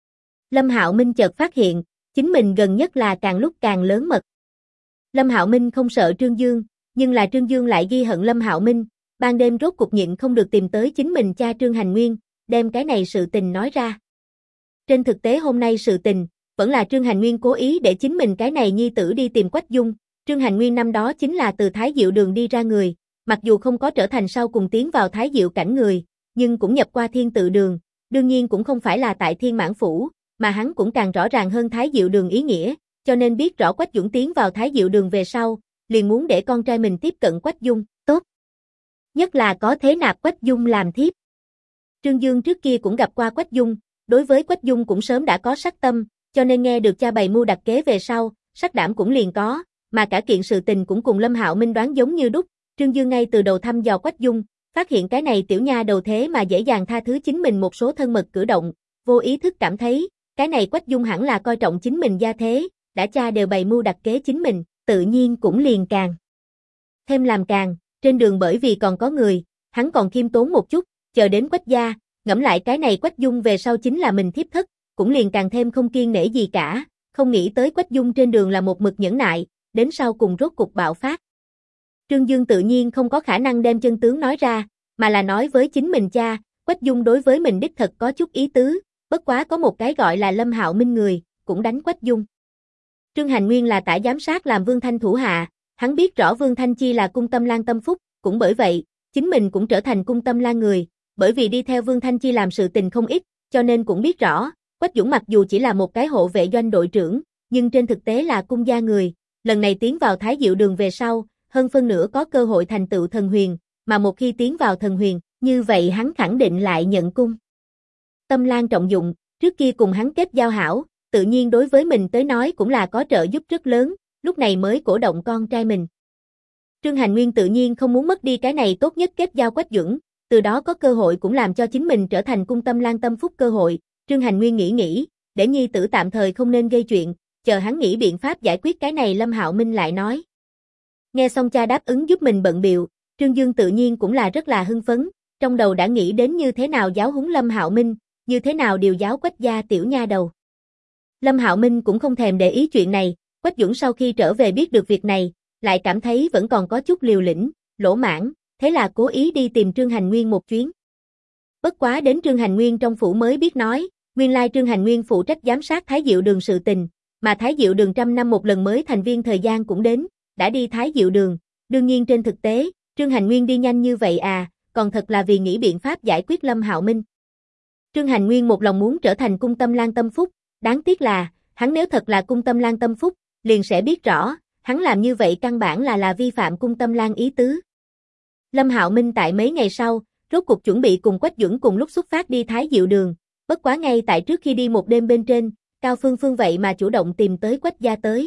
Lâm Hạo Minh chợt phát hiện, chính mình gần nhất là càng lúc càng lớn mật. Lâm Hạo Minh không sợ Trương Dương, nhưng là Trương Dương lại ghi hận Lâm Hạo Minh, ban đêm rốt cục nhịn không được tìm tới chính mình cha Trương Hành Nguyên, đem cái này sự tình nói ra. Trên thực tế hôm nay sự tình, vẫn là Trương Hành Nguyên cố ý để chính mình cái này nhi tử đi tìm Quách Dung, Trương Hành Nguyên năm đó chính là từ Thái Diệu Đường đi ra người, mặc dù không có trở thành sau cùng tiến vào Thái Diệu cảnh người, nhưng cũng nhập qua Thiên Tự Đường, đương nhiên cũng không phải là tại Thiên Mãn Phủ, mà hắn cũng càng rõ ràng hơn Thái Diệu Đường ý nghĩa, cho nên biết rõ Quách Dũng tiến vào Thái Diệu Đường về sau, liền muốn để con trai mình tiếp cận Quách Dung, tốt. Nhất là có thế nạp Quách Dung làm thiếp. Trương Dương trước kia cũng gặp qua Quách Dung, đối với Quách Dung cũng sớm đã có sắc tâm, cho nên nghe được cha bày mưu đặt kế về sau, sắc đảm cũng liền có, mà cả kiện sự tình cũng cùng Lâm Hạo Minh đoán giống như đúc, Trương Dương ngay từ đầu thăm dò Quách Dung, phát hiện cái này tiểu nha đầu thế mà dễ dàng tha thứ chính mình một số thân mật cử động, vô ý thức cảm thấy, cái này Quách Dung hẳn là coi trọng chính mình gia thế, đã cha đều bày mưu đặt kế chính mình, tự nhiên cũng liền càng thêm làm càng, trên đường bởi vì còn có người, hắn còn khiêm tốn một chút, chờ đến Quách gia, ngẫm lại cái này Quách Dung về sau chính là mình thiếp thất, cũng liền càng thêm không kiêng nể gì cả, không nghĩ tới Quách Dung trên đường là một mực nhẫn nại, đến sau cùng rốt cục bạo phát. Trương Dương tự nhiên không có khả năng đem chân tướng nói ra, mà là nói với chính mình cha, Quách Dung đối với mình đích thật có chút ý tứ, bất quá có một cái gọi là Lâm Hạo Minh người, cũng đánh Quách Dung. Trương Hành Nguyên là tả giám sát làm Vương Thanh thủ hạ, hắn biết rõ Vương Thanh chi là cung tâm lan tâm phúc, cũng bởi vậy, chính mình cũng trở thành cung tâm lan người, bởi vì đi theo Vương Thanh chi làm sự tình không ít, cho nên cũng biết rõ, Quách Dũng mặc dù chỉ là một cái hộ vệ doanh đội trưởng, nhưng trên thực tế là cung gia người, lần này tiến vào Thái Diệu Đường về sau, hơn phân nửa có cơ hội thành tựu thần huyền, mà một khi tiến vào thần huyền, như vậy hắn khẳng định lại nhận cung tâm lan trọng dụng, trước kia cùng hắn kết giao hảo, tự nhiên đối với mình tới nói cũng là có trợ giúp rất lớn, lúc này mới cổ động con trai mình. Trương Hành Nguyên tự nhiên không muốn mất đi cái này tốt nhất kết giao Quách Dũng, từ đó có cơ hội cũng làm cho chính mình trở thành cung tâm lan tâm phúc cơ hội. Trương Hành Nguyên nghĩ, để nhi tử tạm thời không nên gây chuyện, chờ hắn nghĩ biện pháp giải quyết cái này Lâm Hạo Minh lại nói. Nghe xong cha đáp ứng giúp mình bận bịu, Trương Dương tự nhiên cũng là rất là hưng phấn, trong đầu đã nghĩ đến như thế nào giáo huấn Lâm Hạo Minh, như thế nào điều giáo Quách gia tiểu nha đầu. Lâm Hạo Minh cũng không thèm để ý chuyện này, Quách Dũng sau khi trở về biết được việc này, lại cảm thấy vẫn còn có chút liều lĩnh, lỗ mãng, thế là cố ý đi tìm Trương Hành Nguyên một chuyến. Bất quá đến Trương Hành Nguyên trong phủ mới biết nói, nguyên lai Trương Hành Nguyên phụ trách giám sát Thái Diệu Đường sự tình, mà Thái Diệu Đường trăm năm một lần mới thành viên thời gian cũng đến, đã đi Thái Diệu Đường, đương nhiên trên thực tế, Trương Hành Nguyên đi nhanh như vậy còn thật là vì nghĩ biện pháp giải quyết Lâm Hạo Minh. Trương Hành Nguyên một lòng muốn trở thành cung tâm Lan Tâm Phúc, đáng tiếc là, hắn nếu thật là cung tâm Lan Tâm Phúc, liền sẽ biết rõ, hắn làm như vậy căn bản là vi phạm cung tâm Lan ý tứ. Lâm Hạo Minh tại mấy ngày sau, rốt cuộc chuẩn bị cùng Quách Duẩn cùng lúc xuất phát đi Thái Diệu Đường, bất quá ngay tại trước khi đi một đêm bên trên, Cao Phương Phương vậy mà chủ động tìm tới Quách gia tới.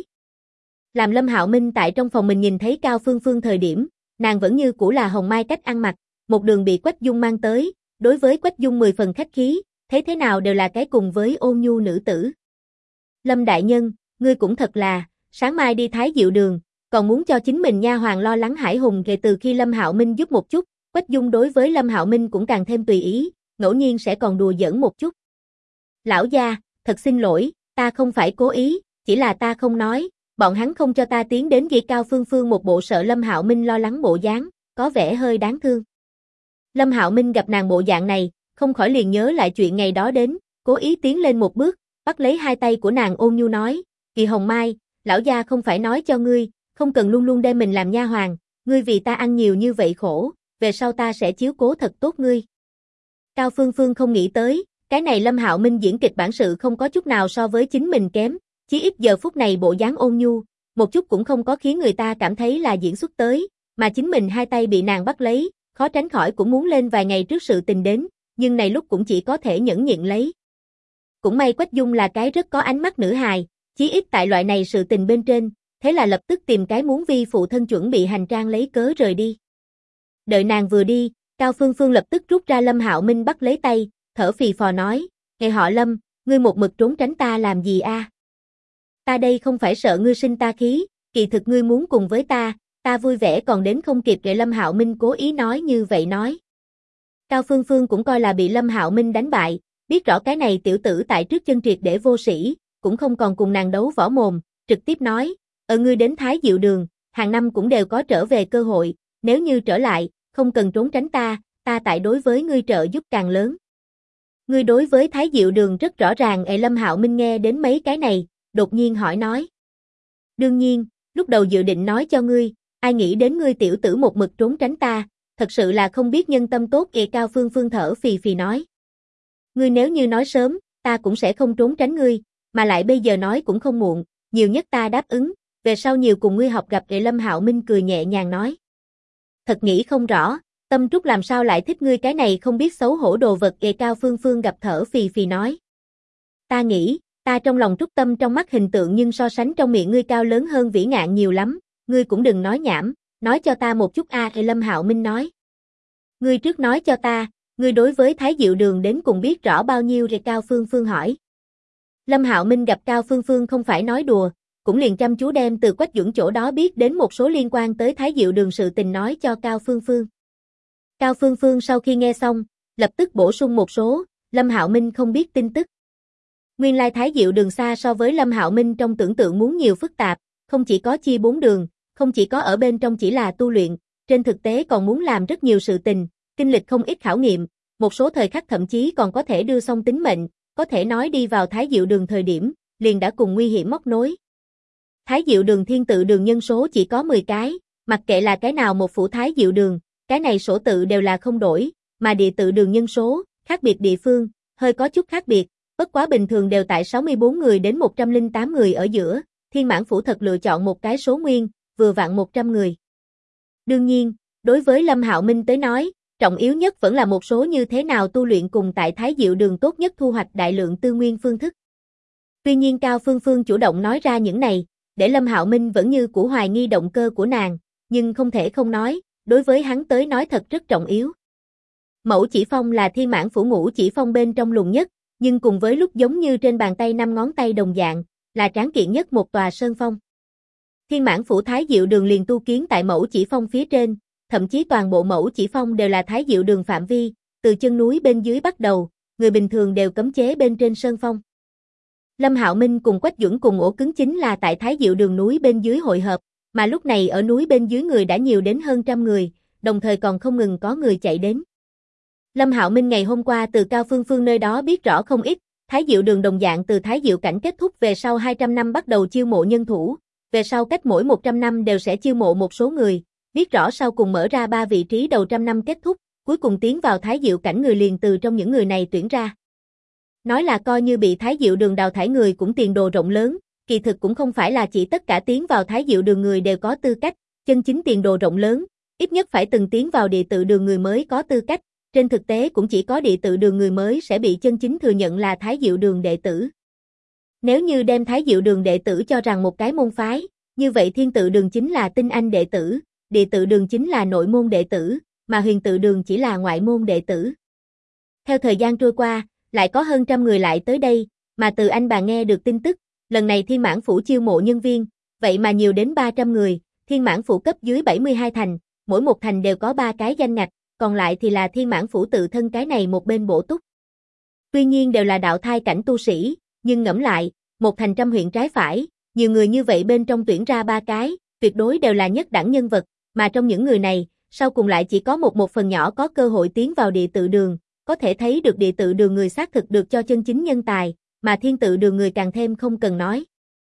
Làm Lâm Hạo Minh tại trong phòng mình nhìn thấy Cao Phương Phương thời điểm, nàng vẫn như cũ là hồng mai cách ăn mặc, một đường bị Quách Dung mang tới, đối với Quách Dung 10 phần khách khí, thấy thế nào đều là cái cùng với ôn nhu nữ tử. Lâm đại nhân, ngươi cũng thật là, sáng mai đi Thái Diệu Đường, còn muốn cho chính mình nha hoàn lo lắng hải hùng kể từ khi Lâm Hạo Minh giúp một chút, Quách Dung đối với Lâm Hạo Minh cũng càng thêm tùy ý, ngẫu nhiên sẽ còn đùa giỡn một chút. Lão gia, thật xin lỗi, ta không phải cố ý, chỉ là ta không nói, bọn hắn không cho ta tiến đến ghi Cao Phương Phương một bộ sợ Lâm Hạo Minh lo lắng bộ dáng, có vẻ hơi đáng thương. Lâm Hạo Minh gặp nàng bộ dạng này, không khỏi liền nhớ lại chuyện ngày đó đến, cố ý tiến lên một bước, bắt lấy hai tay của nàng ôn nhu nói, Kỳ Hồng Mai, lão gia không phải nói cho ngươi, không cần luôn luôn đem mình làm nha hoàn, ngươi vì ta ăn nhiều như vậy khổ, về sau ta sẽ chiếu cố thật tốt ngươi. Cao Phương Phương không nghĩ tới, cái này Lâm Hạo Minh diễn kịch bản sự không có chút nào so với chính mình kém, chí ít giờ phút này bộ dáng ôn nhu, một chút cũng không có khiến người ta cảm thấy là diễn xuất tới, mà chính mình hai tay bị nàng bắt lấy, khó tránh khỏi cũng muốn lên vài ngày trước sự tình đến, nhưng này lúc cũng chỉ có thể nhẫn nhịn lấy. Cũng may Quách Dung là cái rất có ánh mắt nữ hài, chí ít tại loại này sự tình bên trên, thế là lập tức tìm cái muốn vi phụ thân chuẩn bị hành trang lấy cớ rời đi. Đợi nàng vừa đi, Cao Phương Phương lập tức rút ra Lâm Hạo Minh bắt lấy tay, thở phì phò nói, "Ngày họ Lâm, ngươi một mực trốn tránh ta làm gì a? Ta đây không phải sợ ngươi sinh ta khí, kỳ thực ngươi muốn cùng với ta vui vẻ còn đến không kịp." Để Lâm Hạo Minh cố ý nói như vậy nói. Cao Phương Phương cũng coi là bị Lâm Hạo Minh đánh bại, biết rõ cái này tiểu tử tại trước chân triệt để vô sĩ, cũng không còn cùng nàng đấu võ mồm, trực tiếp nói, ngươi đến Thái Diệu Đường, hàng năm cũng đều có trở về cơ hội, nếu như trở lại, không cần trốn tránh ta tại đối với ngươi trợ giúp càng lớn. Ngươi đối với Thái Diệu Đường rất rõ ràng. Lâm Hạo Minh nghe đến mấy cái này, đột nhiên hỏi nói. Đương nhiên, lúc đầu dự định nói cho ngươi, ai nghĩ đến ngươi tiểu tử một mực trốn tránh ta, thật sự là không biết nhân tâm tốt. Cao Phương Phương thở phì phì nói. Ngươi nếu như nói sớm, ta cũng sẽ không trốn tránh ngươi, mà lại bây giờ nói cũng không muộn, nhiều nhất ta đáp ứng, về sau nhiều cùng ngươi học gặp. Lâm Hạo Minh cười nhẹ nhàng nói. Thật nghĩ không rõ, Tâm Trúc làm sao lại thích ngươi cái này không biết xấu hổ đồ vật. Cao Phương Phương gặp thở phì phì nói. Ta nghĩ, ta trong lòng Trúc Tâm trong mắt hình tượng nhưng so sánh trong miệng ngươi cao lớn hơn vĩ ngạn nhiều lắm, ngươi cũng đừng nói nhảm, nói cho ta một chút a. Lâm Hạo Minh nói. Ngươi trước nói cho ta, ngươi đối với Thái Diệu Đường đến cùng biết rõ bao nhiêu? Cao Phương Phương hỏi. Lâm Hạo Minh gặp Cao Phương Phương không phải nói đùa, cũng liền chăm chú đem từ Quách Duẩn chỗ đó biết đến một số liên quan tới Thái Diệu Đường sự tình nói cho Cao Phương Phương. Cao Phương Phương sau khi nghe xong, lập tức bổ sung một số, Lâm Hạo Minh không biết tin tức. Nguyên lai Thái Diệu Đường xa so với Lâm Hạo Minh trong tưởng tượng muốn nhiều phức tạp, không chỉ có chia 4 đường, không chỉ có ở bên trong chỉ là tu luyện, trên thực tế còn muốn làm rất nhiều sự tình, kinh lịch không ít khảo nghiệm, một số thời khắc thậm chí còn có thể đưa xong tính mệnh, có thể nói đi vào Thái Diệu Đường thời điểm, liền đã cùng nguy hiểm móc nối. Thái Diệu Đường thiên tự đường nhân số chỉ có 10 cái, mặc kệ là cái nào một phủ Thái Diệu Đường, cái này sổ tự đều là không đổi, mà địa tự đường nhân số, khác biệt địa phương, hơi có chút khác biệt, bất quá bình thường đều tại 64 người đến 108 người ở giữa, Thiên Mãn Phủ thật lựa chọn một cái số nguyên, vừa vặn 100 người. Đương nhiên, đối với Lâm Hạo Minh tới nói, trọng yếu nhất vẫn là một số như thế nào tu luyện cùng tại Thái Diệu Đường tốt nhất thu hoạch đại lượng tư nguyên phương thức. Tuy nhiên Cao Phương Phương chủ động nói ra những này, để Lâm Hạo Minh vẫn như cũ hoài nghi động cơ của nàng, nhưng không thể không nói, đối với hắn tới nói thật rất trọng yếu. Mẫu Chỉ Phong là Thiên Mãn Phủ Ngũ Chỉ Phong bên trong lùn nhất, nhưng cùng với lúc giống như trên bàn tay 5 ngón tay đồng dạng, là tráng kiện nhất một tòa sơn phong. Thiên Mãn Phủ Thái Diệu Đường liền tu kiến tại Mẫu Chỉ Phong phía trên, thậm chí toàn bộ Mẫu Chỉ Phong đều là Thái Diệu Đường phạm vi, từ chân núi bên dưới bắt đầu, người bình thường đều cấm chế bên trên sơn phong. Lâm Hạo Minh cùng Quách Duẩn cùng ổ cứng chính là tại Thái Diệu Đường núi bên dưới hội hợp, mà lúc này ở núi bên dưới người đã nhiều đến hơn trăm người, đồng thời còn không ngừng có người chạy đến. Lâm Hạo Minh ngày hôm qua từ Cao Phương Phương nơi đó biết rõ không ít, Thái Diệu Đường đồng dạng từ Thái Diệu cảnh kết thúc về sau 200 năm bắt đầu chiêu mộ nhân thủ, về sau cách mỗi 100 năm đều sẽ chiêu mộ một số người, biết rõ sau cùng mở ra 3 vị trí đầu trăm năm kết thúc, cuối cùng tiến vào Thái Diệu cảnh người liền từ trong những người này tuyển ra. Nói là coi như bị Thái Diệu Đường đào thải người cũng tiền đồ rộng lớn, kỳ thực cũng không phải là chỉ tất cả tiến vào Thái Diệu Đường người đều có tư cách, chân chính tiền đồ rộng lớn, ít nhất phải từng tiến vào địa tự đường người mới có tư cách, trên thực tế cũng chỉ có địa tự đường người mới sẽ bị chân chính thừa nhận là Thái Diệu Đường đệ tử. Nếu như đem Thái Diệu Đường đệ tử cho rằng một cái môn phái, như vậy Thiên Tự Đường chính là tinh anh đệ tử, địa tự đường chính là nội môn đệ tử, mà huyền tự đường chỉ là ngoại môn đệ tử. Theo thời gian trôi qua, lại có hơn trăm người lại tới đây, mà từ anh bà nghe được tin tức, lần này Thiên Mãn Phủ chiêu mộ nhân viên, vậy mà nhiều đến 300 người, Thiên Mãn Phủ cấp dưới 72 thành, mỗi một thành đều có 3 cái danh ngạch, còn lại thì là Thiên Mãn Phủ tự thân cái này một bên bổ túc. Tuy nhiên đều là đạo thai cảnh tu sĩ, nhưng ngẫm lại, một thành trăm huyện trái phải, nhiều người như vậy bên trong tuyển ra 3 cái, tuyệt đối đều là nhất đẳng nhân vật, mà trong những người này, sau cùng lại chỉ có một phần nhỏ có cơ hội tiến vào địa tự đường, có thể thấy được địa tự đường người xác thực được cho chân chính nhân tài, mà thiên tự đường người càng thêm không cần nói.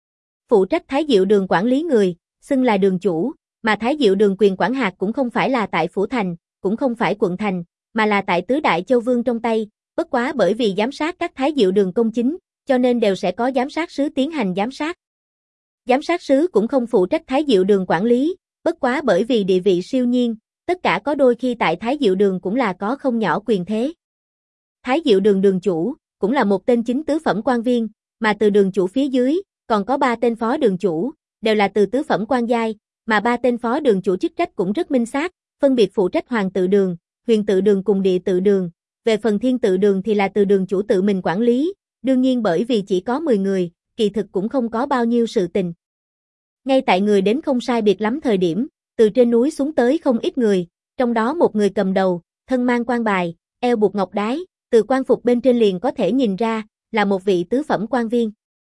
Phụ trách Thái Diệu Đường quản lý người, xưng là đường chủ, mà Thái Diệu Đường quyền quản hạt cũng không phải là tại phủ thành, cũng không phải quận thành, mà là tại tứ đại châu vương trong tay, bất quá bởi vì giám sát các Thái Diệu Đường công chính, cho nên đều sẽ có giám sát sứ tiến hành giám sát. Giám sát sứ cũng không phụ trách Thái Diệu Đường quản lý, bất quá bởi vì địa vị siêu nhiên, tất cả có đôi khi tại Thái Diệu Đường cũng là có không nhỏ quyền thế. Thái Diệu Đường đường chủ, cũng là một tên chính tứ phẩm quan viên, mà từ đường chủ phía dưới, còn có 3 tên phó đường chủ, đều là từ tứ phẩm quan giai, mà 3 tên phó đường chủ chức trách cũng rất minh xác, phân biệt phụ trách Hoàng tự đường, Huyền tự đường cùng Địa tự đường. Về phần Thiên tự đường thì là từ đường chủ tự mình quản lý, đương nhiên bởi vì chỉ có 10 người, kỳ thực cũng không có bao nhiêu sự tình. Ngay tại người đến không sai biệt lắm thời điểm, từ trên núi xuống tới không ít người, trong đó một người cầm đầu, thân mang quan bài, eo buộc ngọc đái, từ quan phục bên trên liền có thể nhìn ra, là một vị tứ phẩm quan viên.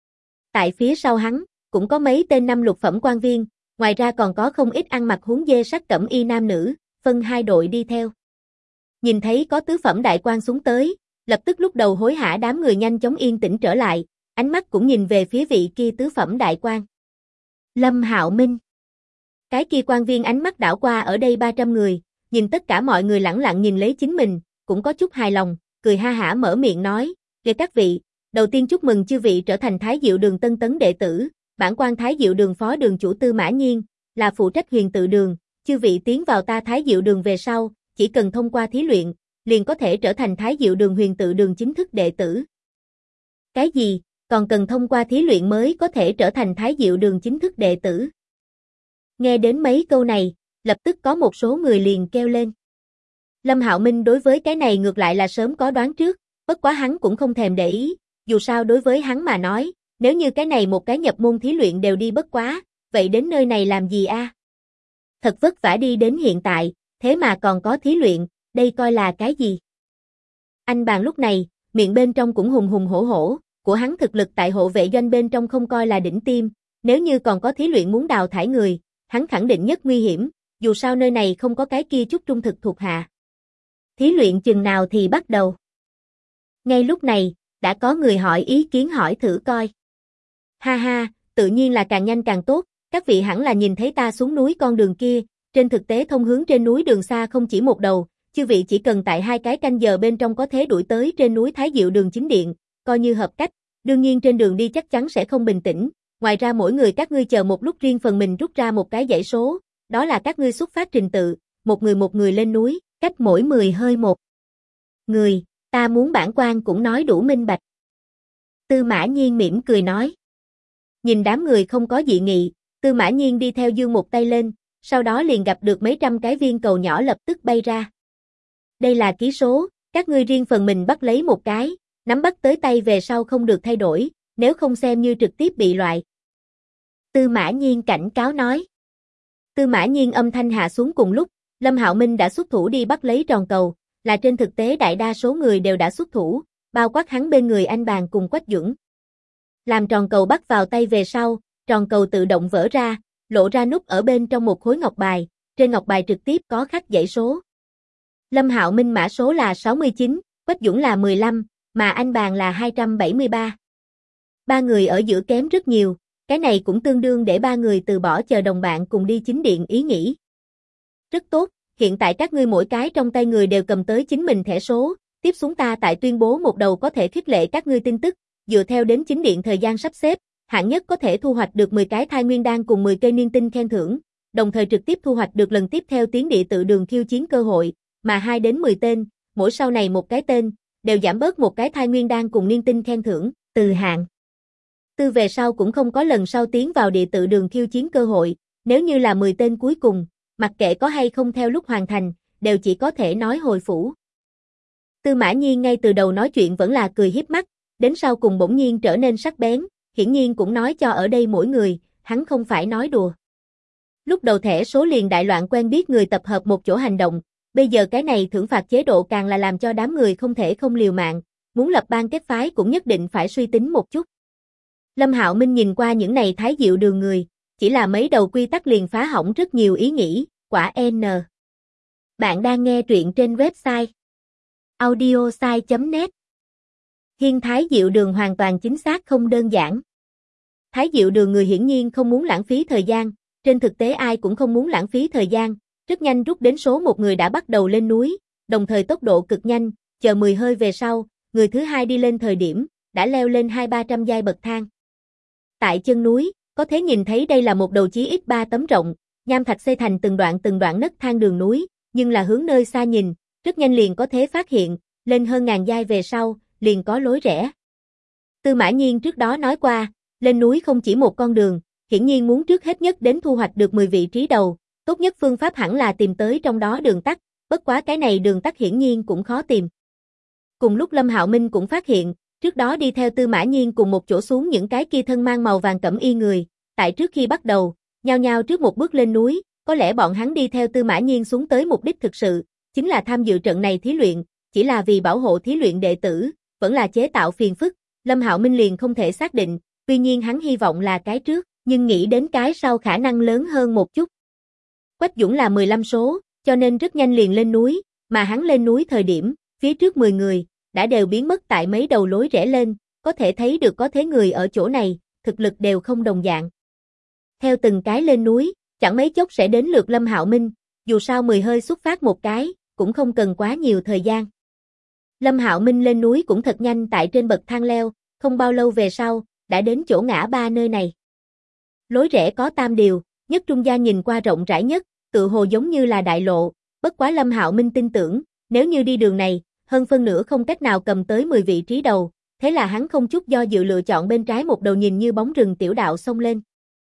Tại phía sau hắn, cũng có mấy tên 5 lục phẩm quan viên, ngoài ra còn có không ít ăn mặc huống dê sắc cẩm y nam nữ, phân 2 đội đi theo. Nhìn thấy có tứ phẩm đại quan xuống tới, lập tức lúc đầu hối hả đám người nhanh chóng yên tĩnh trở lại, ánh mắt cũng nhìn về phía vị kia tứ phẩm đại quan. Lâm Hạo Minh. Cái kia quan viên ánh mắt đảo qua ở đây 300 người, nhìn tất cả mọi người lẳng lặng nhìn lấy chính mình, cũng có chút hài lòng, cười ha hả mở miệng nói, "Kìa các vị, đầu tiên chúc mừng chư vị trở thành Thái Diệu Đường tân tấn đệ tử, bản quan Thái Diệu Đường phó đường chủ Tư Mã Nhiên, là phụ trách Huyền tự đường, chư vị tiến vào ta Thái Diệu Đường về sau, chỉ cần thông qua thí luyện, liền có thể trở thành Thái Diệu Đường Huyền tự đường chính thức đệ tử." Cái gì? Còn cần thông qua thí luyện mới có thể trở thành Thái Diệu Đường chính thức đệ tử? Nghe đến mấy câu này, lập tức có một số người liền kêu lên. Lâm Hạo Minh đối với cái này ngược lại là sớm có đoán trước, bất quá hắn cũng không thèm để ý, dù sao đối với hắn mà nói, nếu như cái này một cái nhập môn thí luyện đều đi bất quá, vậy đến nơi này làm gì a? Thật vất vả đi đến hiện tại, thế mà còn có thí luyện, đây coi là cái gì? Anh bàn lúc này, miệng bên trong cũng hùng hùng hổ hổ, của hắn thực lực tại hộ vệ doanh bên trong không coi là đỉnh tiêm, nếu như còn có thí luyện muốn đào thải người, hắn khẳng định nhất nguy hiểm, dù sao nơi này không có cái kia chút trung thực thuộc hạ. Thí luyện chừng nào thì bắt đầu? Ngay lúc này, đã có người hỏi ý kiến hỏi thử coi. Ha ha, tự nhiên là càng nhanh càng tốt, các vị hẳn là nhìn thấy ta xuống núi con đường kia, trên thực tế thông hướng trên núi đường xa không chỉ một đầu, chư vị chỉ cần tại 2 cái canh giờ bên trong có thể đuổi tới trên núi Thái Diệu Đường chính điện, coi như hợp cách, đương nhiên trên đường đi chắc chắn sẽ không bình tĩnh, ngoài ra mỗi người các ngươi chờ một lúc riêng phần mình rút ra một cái dãy số, đó là các ngươi xuất phát trình tự, một người lên núi, cách mỗi 10 hơi một người, ta muốn bản quan cũng nói đủ minh bạch. Tư Mã Nhiên mỉm cười nói. Nhìn đám người không có dị nghị, Tư Mã Nhiên đi theo giương một tay lên, sau đó liền gặp được mấy trăm cái viên cầu nhỏ lập tức bay ra. Đây là ký số, các ngươi riêng phần mình bắt lấy một cái, nắm bắt tới tay về sau không được thay đổi, nếu không xem như trực tiếp bị loại. Tư Mã Nhiên cảnh cáo nói. Tư Mã Nhiên âm thanh hạ xuống cùng lúc, Lâm Hạo Minh đã xuất thủ đi bắt lấy tròn cầu, là trên thực tế đại đa số người đều đã xuất thủ, bao quát hắn bên người anh bàn cùng Quách Duẩn. Làm tròn cầu bắt vào tay về sau, tròn cầu tự động vỡ ra, lộ ra nút ở bên trong một khối ngọc bài, trên ngọc bài trực tiếp có khắc dãy số. Lâm Hạo Minh mã số là 69, Quách Dũng là 15, mà anh Bàn là 273. Ba người ở giữa kém rất nhiều, cái này cũng tương đương để ba người từ bỏ chờ đồng bạn cùng đi chính điện ý nghĩ. Rất tốt, hiện tại các ngươi mỗi cái trong tay người đều cầm tới chính mình thẻ số, tiếp xuống ta tại tuyên bố một đầu có thể khích lệ các ngươi tin tức, dựa theo đến chính điện thời gian sắp xếp, hạng nhất có thể thu hoạch được 10 cái thai nguyên đan cùng 10 cây niên tinh khen thưởng, đồng thời trực tiếp thu hoạch được lần tiếp theo tiến địa tự đường khiêu chiến cơ hội, mà 2 đến 10 tên, mỗi sau này một cái tên, đều giảm bớt một cái thai nguyên đan cùng niên tinh khen thưởng, từ hạng tư về sau cũng không có lần sau tiến vào địa tự đường khiêu chiến cơ hội, nếu như là 10 tên cuối cùng, mặc kệ có hay không theo lúc hoàn thành, đều chỉ có thể nói hồi phủ. Tư Mã Nhiên ngay từ đầu nói chuyện vẫn là cười hiếp mắt, đến sau cùng bỗng nhiên trở nên sắc bén, hiển nhiên cũng nói cho ở đây mỗi người, hắn không phải nói đùa. Lúc đầu thẻ số liền đại loạn quen biết người tập hợp một chỗ hành động, bây giờ cái này thưởng phạt chế độ càng là làm cho đám người không thể không liều mạng, muốn lập bang kết phái cũng nhất định phải suy tính một chút. Lâm Hạo Minh nhìn qua những này thái diệu đường người, chỉ là mấy đầu quy tắc liền phá hỏng rất nhiều ý nghĩ, quả N. Bạn đang nghe truyện trên website audiosai.net. Hiên thái diệu đường hoàn toàn chính xác không đơn giản. Thái diệu đường người hiển nhiên không muốn lãng phí thời gian, trên thực tế ai cũng không muốn lãng phí thời gian, rất nhanh rút đến số một người đã bắt đầu lên núi, đồng thời tốc độ cực nhanh, chờ 10 hơi về sau, người thứ hai đi lên thời điểm, đã leo lên 200-300 giai bậc thang. Tại chân núi, có thể nhìn thấy đây là một đầu chí ít 3 tấm rộng, nham thạch xây thành từng đoạn nấc thang đường núi, nhưng là hướng nơi xa nhìn, rất nhanh liền có thể phát hiện, lên hơn ngàn giai về sau, liền có lối rẽ. Tư Mã Nhiên trước đó nói qua, lên núi không chỉ một con đường, hiển nhiên muốn trước hết nhất đến thu hoạch được 10 vị trí đầu, tốt nhất phương pháp hẳn là tìm tới trong đó đường tắt, bất quá cái này đường tắt hiển nhiên cũng khó tìm. Cùng lúc Lâm Hạo Minh cũng phát hiện, trước đó đi theo Tư Mã Nhiên cùng một chỗ xuống những cái kia thân mang màu vàng cẩm y người, tại trước khi bắt đầu, nhao nhao trước một bước lên núi, có lẽ bọn hắn đi theo Tư Mã Nhiên xuống tới mục đích thực sự, chính là tham dự trận này thí luyện, chỉ là vì bảo hộ thí luyện đệ tử, vẫn là chế tạo phiền phức, Lâm Hạo Minh liền không thể xác định, tuy nhiên hắn hy vọng là cái trước, nhưng nghĩ đến cái sau khả năng lớn hơn một chút. Quách Dũng là 15 số, cho nên rất nhanh liền lên núi, mà hắn lên núi thời điểm, phía trước 10 người, đã đều biến mất tại mấy đầu lối rẽ lên, có thể thấy được có thế người ở chỗ này, thực lực đều không đồng dạng. Theo từng cái lên núi, chẳng mấy chốc sẽ đến lượt Lâm Hạo Minh, dù sao 10 hơi xuất phát một cái, cũng không cần quá nhiều thời gian. Lâm Hạo Minh lên núi cũng thật nhanh tại trên bậc thang leo, không bao lâu về sau, đã đến chỗ ngã ba nơi này. Lối rẽ có tam điều, nhất trung gian nhìn qua rộng rãi nhất, tự hồ giống như là đại lộ, bất quá Lâm Hạo Minh tin tưởng, nếu như đi đường này, hơn phân nửa không cách nào cầm tới 10 vị trí đầu, thế là hắn không chút do dự lựa chọn bên trái một đầu nhìn như bóng rừng tiểu đạo xông lên.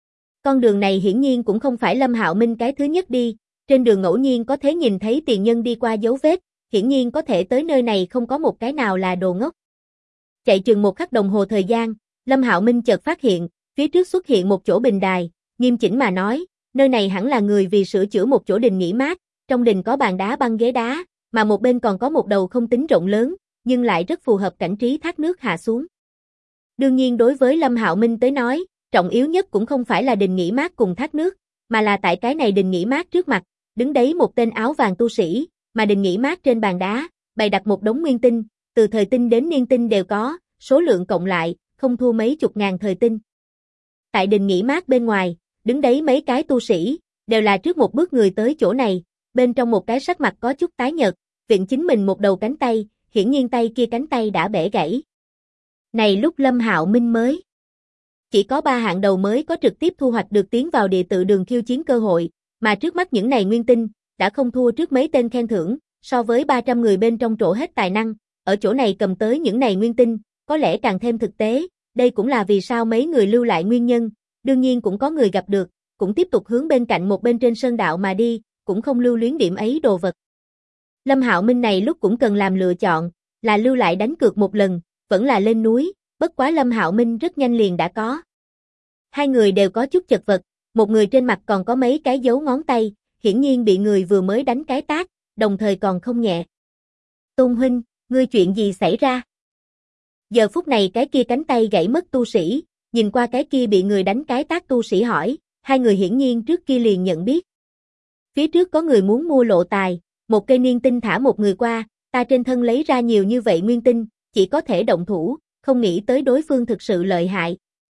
Con đường này hiển nhiên cũng không phải Lâm Hạo Minh cái thứ nhất đi, trên đường ngẫu nhiên có thể nhìn thấy tiền nhân đi qua dấu vết, hiển nhiên có thể tới nơi này không có một cái nào là đồ ngốc. Chạy chừng một khắc đồng hồ thời gian, Lâm Hạo Minh chợt phát hiện, phía trước xuất hiện một chỗ bình đài, nghiêm chỉnh mà nói, nơi này hẳn là người vì sửa chữa một chỗ đình nghỉ mát, trong đình có bàn đá băng ghế đá, mà một bên còn có một đầu không tính rộng lớn, nhưng lại rất phù hợp cảnh trí thác nước hạ xuống. Đương nhiên đối với Lâm Hạo Minh tới nói, trọng yếu nhất cũng không phải là đình nghỉ mát cùng thác nước, mà là tại cái này đình nghỉ mát trước mặt, đứng đấy một tên áo vàng tu sĩ, mà đình nghỉ mát trên bàn đá, bày đặt một đống nguyên tinh, từ thời tinh đến niên tinh đều có, số lượng cộng lại, không thua mấy chục ngàn thời tinh. Tại đình nghỉ mát bên ngoài, đứng đấy mấy cái tu sĩ, đều là trước một bước người tới chỗ này, bên trong một cái sắc mặt có chút tái nhợt, viện chính mình một đầu cánh tay, hiển nhiên tay kia cánh tay đã bẻ gãy. Này lúc Lâm Hạo Minh mới chỉ có 3 hạng đầu mới có trực tiếp thu hoạch được tiến vào địa tự đường khiêu chiến cơ hội, mà trước mắt những này nguyên tinh, đã không thua trước mấy tên khen thưởng, so với 300 người bên trong trổ hết tài năng, ở chỗ này cầm tới những này nguyên tinh, có lẽ càng thêm thực tế, đây cũng là vì sao mấy người lưu lại nguyên nhân, đương nhiên cũng có người gặp được, cũng tiếp tục hướng bên cạnh một bên trên sơn đạo mà đi, cũng không lưu luyến điểm ấy đồ vật. Lâm Hạo Minh này lúc cũng cần làm lựa chọn, là lưu lại đánh cược một lần, vẫn là lên núi, bất quá Lâm Hạo Minh rất nhanh liền đã có. Hai người đều có chút chật vật, một người trên mặt còn có mấy cái dấu ngón tay, hiển nhiên bị người vừa mới đánh cái tát, đồng thời còn không nhẹ. Tôn huynh, ngươi chuyện gì xảy ra? Giờ phút này cái kia cánh tay gãy mất tu sĩ, nhìn qua cái kia bị người đánh cái tát tu sĩ hỏi, Hai người hiển nhiên trước kia liền nhận biết. Phía trước có người muốn mua lộ tài, một cây niên tinh thả một người qua, ta trên thân lấy ra nhiều như vậy nguyên tinh, chỉ có thể động thủ, không nghĩ tới đối phương thực sự lợi hại.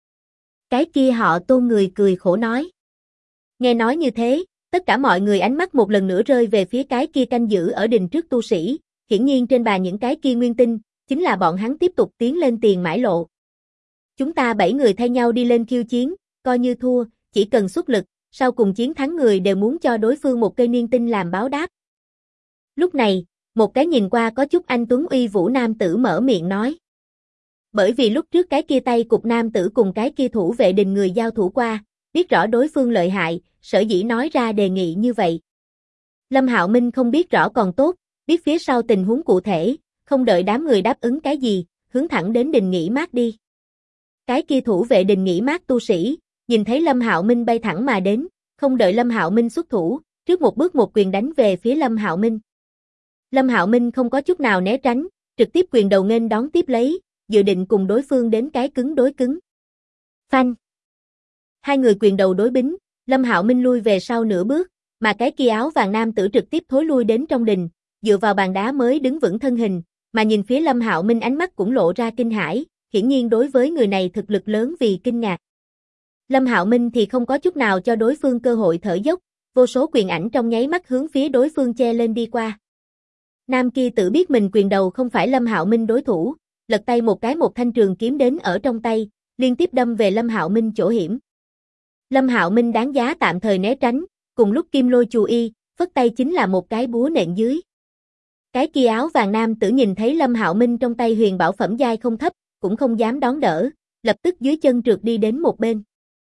Cái kia họ Tôn người cười khổ nói. Nghe nói như thế, tất cả mọi người ánh mắt một lần nữa rơi về phía cái kia canh giữ ở đình trước tu sĩ, hiển nhiên trên bàn những cái kia nguyên tinh, chính là bọn hắn tiếp tục tiến lên tiền mãi lộ. Chúng ta 7 người thay nhau đi lên khiêu chiến, coi như thua, chỉ cần xuất lực, sau cùng chiến thắng người đều muốn cho đối phương một cây niên tinh làm báo đáp. Lúc này, một cái nhìn qua có chút anh tuấn uy vũ nam tử mở miệng nói. Bởi vì lúc trước cái kia tay cục nam tử cùng cái kia thủ vệ đình người giao thủ qua, biết rõ đối phương lợi hại, sở dĩ nói ra đề nghị như vậy. Lâm Hạo Minh không biết rõ còn tốt, biết phía sau tình huống cụ thể, không đợi đám người đáp ứng cái gì, hướng thẳng đến đình nghỉ mát đi. Cái kia thủ vệ đình nghỉ mát tu sĩ, nhìn thấy Lâm Hạo Minh bay thẳng mà đến, không đợi Lâm Hạo Minh xuất thủ, trước một bước một quyền đánh về phía Lâm Hạo Minh. Lâm Hạo Minh không có chút nào né tránh, trực tiếp quyền đầu nghênh đón tiếp lấy, dự định cùng đối phương đến cái cứng đối cứng. Phanh. Hai người quyền đầu đối bính, Lâm Hạo Minh lui về sau nửa bước, mà cái kia áo vàng nam tử trực tiếp thối lui đến trong đình, dựa vào bàn đá mới đứng vững thân hình, mà nhìn phía Lâm Hạo Minh ánh mắt cũng lộ ra kinh hãi, hiển nhiên đối với người này thực lực lớn vì kinh ngạc. Lâm Hạo Minh thì không có chút nào cho đối phương cơ hội thở dốc, vô số quyền ảnh trong nháy mắt hướng phía đối phương che lên đi qua. Nam kia tự biết mình quyền đầu không phải Lâm Hạo Minh đối thủ, lật tay một cái một thanh trường kiếm đến ở trong tay, liên tiếp đâm về Lâm Hạo Minh chỗ hiểm. Lâm Hạo Minh đáng giá tạm thời né tránh, cùng lúc kim lôi chù y, phất tay chính là một cái búa nện dưới. Cái kia áo vàng nam tử nhìn thấy Lâm Hạo Minh trong tay huyền bảo phẩm giai không thấp, cũng không dám đón đỡ, lập tức dưới chân trượt đi đến một bên.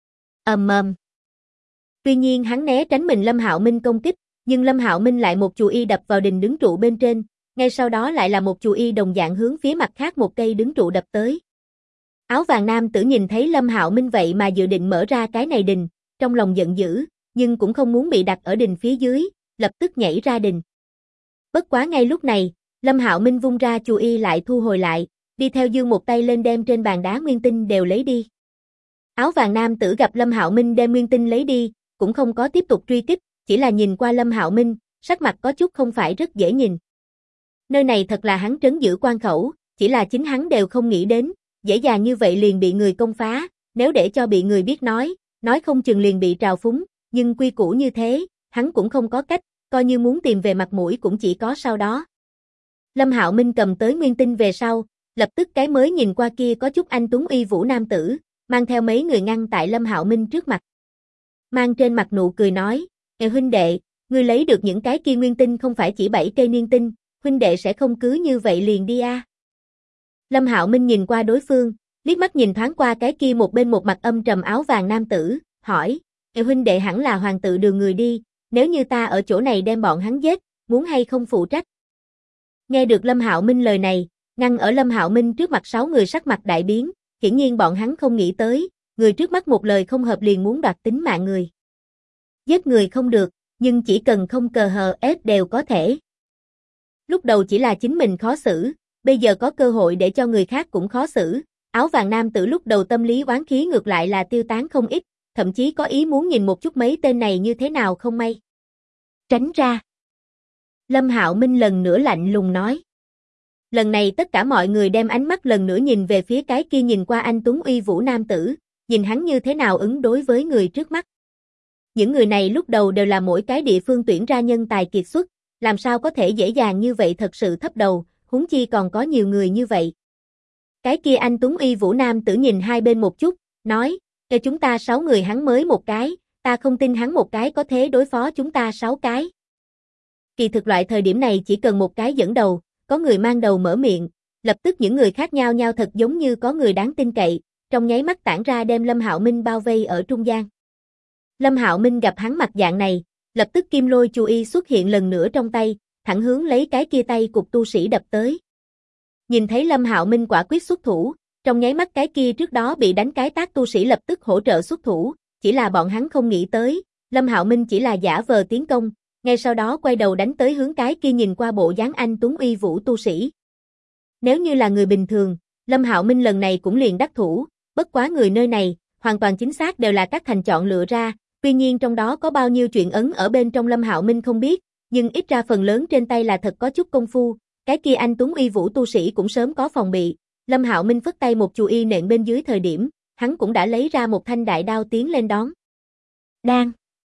Ầm ầm. Tuy nhiên hắn né tránh mình Lâm Hạo Minh công kích, nhưng Lâm Hạo Minh lại một chù y đập vào đình đứng trụ bên trên, ngay sau đó lại là một chù y đồng dạng hướng phía mặt khác một cây đứng trụ đập tới. Áo vàng nam tử nhìn thấy Lâm Hạo Minh vậy mà dự định mở ra cái này đình, trong lòng giận dữ, nhưng cũng không muốn bị đặt ở đình phía dưới, lập tức nhảy ra đình. Bất quá ngay lúc này, Lâm Hạo Minh vung ra chù y lại thu hồi lại, đi theo giương một tay lên đem trên bàn đá nguyên tinh đều lấy đi. Áo vàng nam tử gặp Lâm Hạo Minh đem nguyên tinh lấy đi, cũng không có tiếp tục truy kích, chỉ là nhìn qua Lâm Hạo Minh, sắc mặt có chút không phải rất dễ nhìn. Nơi này thật là hắn trấn giữ quan khẩu, chỉ là chính hắn đều không nghĩ đến, dễ dàng như vậy liền bị người công phá, nếu để cho bị người biết nói không chừng liền bị trào phúng, nhưng quy củ như thế, hắn cũng không có cách, coi như muốn tìm về mặt mũi cũng chỉ có sau đó. Lâm Hạo Minh cầm tới nguyên tinh về sau, lập tức cái mới nhìn qua kia có chút anh tuấn uy vũ nam tử, mang theo mấy người ngăn tại Lâm Hạo Minh trước mặt. Mang trên mặt nụ cười nói, huynh đệ, ngươi lấy được những cái kia nguyên tinh không phải chỉ 7 cây niên tinh, huynh đệ sẽ không cứ như vậy liền đi a. Lâm Hạo Minh nhìn qua đối phương, liếc mắt nhìn thoáng qua cái kia một bên một mặt âm trầm áo vàng nam tử, hỏi, huynh đệ hẳn là hoàng tự đường người đi, nếu như ta ở chỗ này đem bọn hắn giết, muốn hay không phụ trách. Nghe được Lâm Hạo Minh lời này, ngăn ở Lâm Hạo Minh trước mặt 6 người sắc mặt đại biến, hiển nhiên bọn hắn không nghĩ tới, người trước mắt một lời không hợp liền muốn đoạt tính mạng người. Giết người không được, nhưng chỉ cần không cờ hờ ép đều có thể. Lúc đầu chỉ là chính mình khó xử, bây giờ có cơ hội để cho người khác cũng khó xử, áo vàng nam tử lúc đầu tâm lý oán khí ngược lại là tiêu tán không ít, thậm chí có ý muốn nhìn một chút mấy tên này như thế nào không may. Tránh ra. Lâm Hạo Minh lần nữa lạnh lùng nói. Lần này tất cả mọi người đem ánh mắt lần nữa nhìn về phía cái kia nhìn qua anh tuấn uy vũ nam tử, nhìn hắn như thế nào ứng đối với người trước mắt. Những người này lúc đầu đều là mỗi cái địa phương tuyển ra nhân tài kiệt xuất, làm sao có thể dễ dàng như vậy thật sự thấp đầu, huống chi còn có nhiều người như vậy. Cái kia anh tuấn uy vũ nam tử nhìn hai bên một chút, nói, cho chúng ta 6 người hắn mới một cái, ta không tin hắn một cái có thể đối phó chúng ta 6 cái. Kỳ thực loại thời điểm này chỉ cần một cái dẫn đầu, có người mang đầu mở miệng, lập tức những người khác nhau nhau thật giống như có người đáng tin cậy, trong nháy mắt tản ra đem Lâm Hạo Minh bao vây ở trung gian. Lâm Hạo Minh gặp hắn mặt dạng này, lập tức kim lôi chu y xuất hiện lần nữa trong tay, thẳng hướng lấy cái kia tay cục tu sĩ đập tới. Nhìn thấy Lâm Hạo Minh quả quyết xuất thủ, trong nháy mắt cái kia trước đó bị đánh cái tác tu sĩ lập tức hỗ trợ xuất thủ, chỉ là bọn hắn không nghĩ tới, Lâm Hạo Minh chỉ là giả vờ tiến công, ngay sau đó quay đầu đánh tới hướng cái kia nhìn qua bộ dáng anh tuấn uy vũ tu sĩ. Nếu như là người bình thường, Lâm Hạo Minh lần này cũng liền đắc thủ, bất quá người nơi này, hoàn toàn chính xác đều là các thành chọn lựa ra, Tuy nhiên trong đó có bao nhiêu chuyện ấn ở bên trong Lâm Hạo Minh không biết, nhưng ít ra phần lớn trên tay là thật có chút công phu, cái kia anh Tuấn Uy Vũ tu sĩ cũng sớm có phòng bị. Lâm Hạo Minh phất tay một chù y nện bên dưới thời điểm, hắn cũng đã lấy ra một thanh đại đao tiến lên đón. Đang.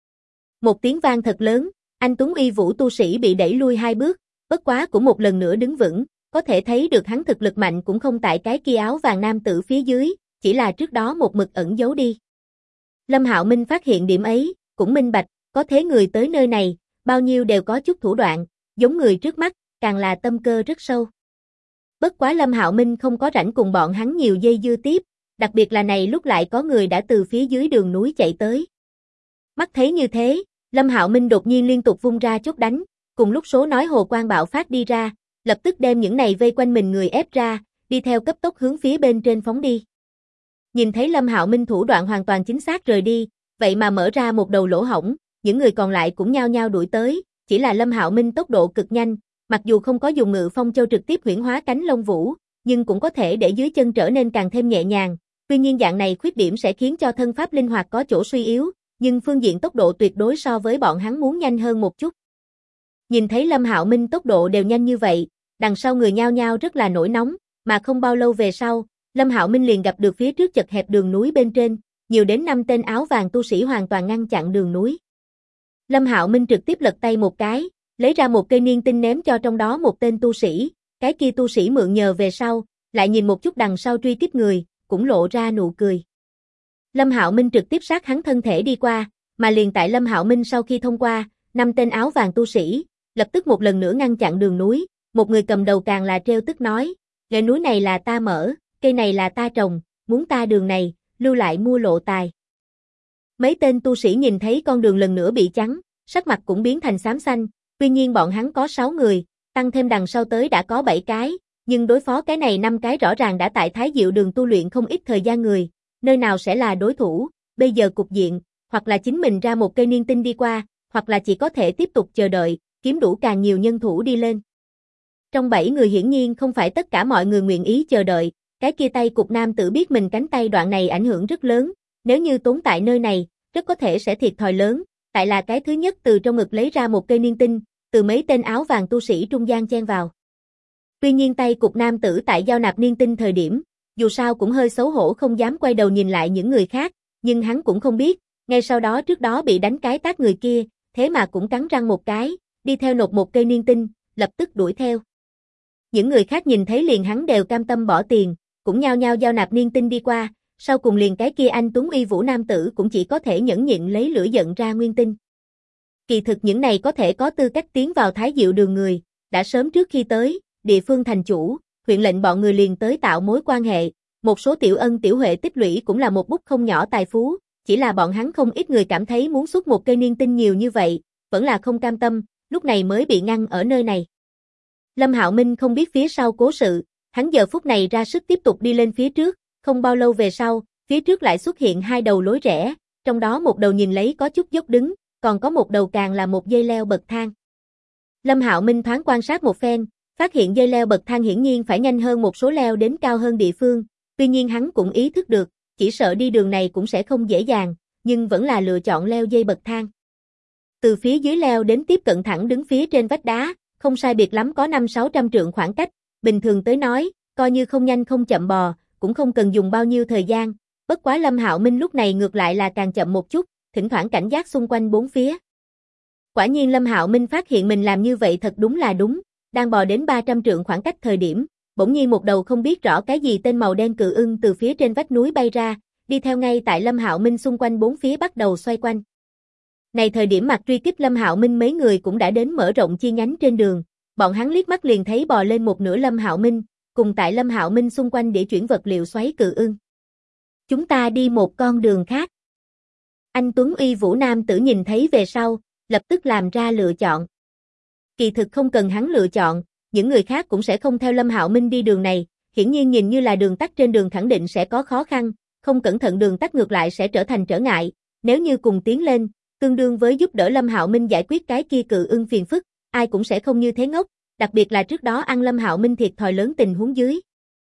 Một tiếng vang thật lớn, anh Tuấn Uy Vũ tu sĩ bị đẩy lui 2 bước, bất quá cũng một lần nữa đứng vững, có thể thấy được hắn thực lực mạnh cũng không tại cái kia áo vàng nam tử phía dưới, chỉ là trước đó một mực ẩn giấu đi. Lâm Hạo Minh phát hiện điểm ấy, cũng minh bạch, có thế người tới nơi này, bao nhiêu đều có chút thủ đoạn, giống người trước mắt, càng là tâm cơ rất sâu. Bất quá Lâm Hạo Minh không có rảnh cùng bọn hắn nhiều dây dưa tiếp, đặc biệt là này lúc lại có người đã từ phía dưới đường núi chạy tới. Mắt thấy như thế, Lâm Hạo Minh đột nhiên liên tục vung ra chốt đánh, cùng lúc số nói hồ quang bạo phát đi ra, lập tức đem những này vây quanh mình người ép ra, đi theo cấp tốc hướng phía bên trên phóng đi. Nhìn thấy Lâm Hạo Minh thủ đoạn hoàn toàn chính xác rời đi, vậy mà mở ra một đầu lỗ hổng, những người còn lại cũng nhao nhao đuổi tới, chỉ là Lâm Hạo Minh tốc độ cực nhanh, mặc dù không có dùng Ngự Phong Châu trực tiếp huyễn hóa cánh lông vũ, nhưng cũng có thể để dưới chân trở nên càng thêm nhẹ nhàng, tuy nhiên dạng này khuyết điểm sẽ khiến cho thân pháp linh hoạt có chỗ suy yếu, nhưng phương diện tốc độ tuyệt đối so với bọn hắn muốn nhanh hơn một chút. Nhìn thấy Lâm Hạo Minh tốc độ đều nhanh như vậy, đằng sau người nhao nhao rất là nổi nóng, mà không bao lâu về sau, Lâm Hạo Minh liền gặp được phía trước chật hẹp đường núi bên trên, nhiều đến 5 tên áo vàng tu sĩ hoàn toàn ngăn chặn đường núi. Lâm Hạo Minh trực tiếp lật tay một cái, lấy ra một cây niên tinh ném cho trong đó một tên tu sĩ, cái kia tu sĩ mượn nhờ về sau, lại nhìn một chút đằng sau truy kích người, cũng lộ ra nụ cười. Lâm Hạo Minh trực tiếp sát hắn thân thể đi qua, mà liền tại Lâm Hạo Minh sau khi thông qua, 5 tên áo vàng tu sĩ, lập tức một lần nữa ngăn chặn đường núi, một người cầm đầu càng là trêu tức nói, "Ngọn núi này là ta mở, cây này là ta trồng, muốn ta đường này, lưu lại mua lộ tài." Mấy tên tu sĩ nhìn thấy con đường lần nữa bị chắn, sắc mặt cũng biến thành xám xanh, tuy nhiên bọn hắn có 6 người, tăng thêm đằng sau tới đã có 7 cái, nhưng đối phó cái này 5 cái rõ ràng đã tại Thái Diệu Đường tu luyện không ít thời gian người, nơi nào sẽ là đối thủ, bây giờ cục diện, hoặc là chính mình ra một cây niên tinh đi qua, hoặc là chỉ có thể tiếp tục chờ đợi, kiếm đủ càng nhiều nhân thủ đi lên. Trong 7 người hiển nhiên không phải tất cả mọi người nguyện ý chờ đợi, cái kia tay cục nam tử biết mình cánh tay đoạn này ảnh hưởng rất lớn, nếu như tốn tại nơi này, rất có thể sẽ thiệt thòi lớn, tại là cái thứ nhất từ trong ngực lấy ra một cây niên tinh, từ mấy tên áo vàng tu sĩ trung gian chen vào. Tuy nhiên tay cục nam tử tại giao nạp niên tinh thời điểm, dù sao cũng hơi xấu hổ không dám quay đầu nhìn lại những người khác, nhưng hắn cũng không biết, ngay sau đó trước đó bị đánh cái tát người kia, thế mà cũng cắn răng một cái, đi theo nộp một cây niên tinh, lập tức đuổi theo. Những người khác nhìn thấy liền hắn đều cam tâm bỏ tiền, cũng nhao nhao giao nạp niên tinh đi qua, sau cùng liền cái kia anh Tuấn Uy Vũ nam tử cũng chỉ có thể nhẫn nhịn lấy lửa giận ra nguyên tinh. Kỳ thực những này có thể có tư cách tiến vào Thái Diệu Đường người, đã sớm trước khi tới, địa phương thành chủ, huyện lệnh bọn người liền tới tạo mối quan hệ, một số tiểu ân tiểu huệ tích lũy cũng là một bút không nhỏ tài phú, chỉ là bọn hắn không ít người cảm thấy muốn xuất một cây niên tinh nhiều như vậy, vẫn là không cam tâm, lúc này mới bị ngăn ở nơi này. Lâm Hạo Minh không biết phía sau cố sự, hắn giờ phút này ra sức tiếp tục đi lên phía trước, không bao lâu về sau, phía trước lại xuất hiện 2 đầu lối rẽ, trong đó một đầu nhìn lấy có chút dốc đứng, còn có một đầu càng là một dây leo bậc thang. Lâm Hạo Minh thoáng quan sát một phen, phát hiện dây leo bậc thang hiển nhiên phải nhanh hơn một số leo đến cao hơn địa phương, tuy nhiên hắn cũng ý thức được, chỉ sợ đi đường này cũng sẽ không dễ dàng, nhưng vẫn là lựa chọn leo dây bậc thang. Từ phía dưới leo đến tiếp cận thẳng đứng phía trên vách đá, không sai biệt lắm có 500-600 trượng khoảng cách, bình thường tới nói, coi như không nhanh không chậm bò, cũng không cần dùng bao nhiêu thời gian, bất quá Lâm Hạo Minh lúc này ngược lại là càng chậm một chút, thỉnh thoảng cảnh giác xung quanh bốn phía. Quả nhiên Lâm Hạo Minh phát hiện mình làm như vậy thật đúng là đúng, đang bò đến 300 trượng khoảng cách thời điểm, bỗng nhiên một đầu không biết rõ cái gì tên màu đen cự ưng từ phía trên vách núi bay ra, đi theo ngay tại Lâm Hạo Minh xung quanh bốn phía bắt đầu xoay quanh. Này thời điểm mặt truy kích Lâm Hạo Minh mấy người cũng đã đến mở rộng chi nhánh trên đường, bọn hắn liếc mắt liền thấy bò lên một nửa Lâm Hạo Minh, cùng tại Lâm Hạo Minh xung quanh để chuyển vật liệu xoáy cự ưng. Chúng ta đi một con đường khác. Anh Tuấn Uy Vũ nam tử nhìn thấy về sau, lập tức làm ra lựa chọn. Kỳ thực không cần hắn lựa chọn, những người khác cũng sẽ không theo Lâm Hạo Minh đi đường này, hiển nhiên nhìn như là đường tắt trên đường khẳng định sẽ có khó khăn, không cẩn thận đường tắt ngược lại sẽ trở thành trở ngại, nếu như cùng tiến lên, tương đương với giúp đỡ Lâm Hạo Minh giải quyết cái kia cự ưng phiền phức, ai cũng sẽ không như thế ngốc, đặc biệt là trước đó ăn Lâm Hạo Minh thiệt thòi lớn tình huống dưới.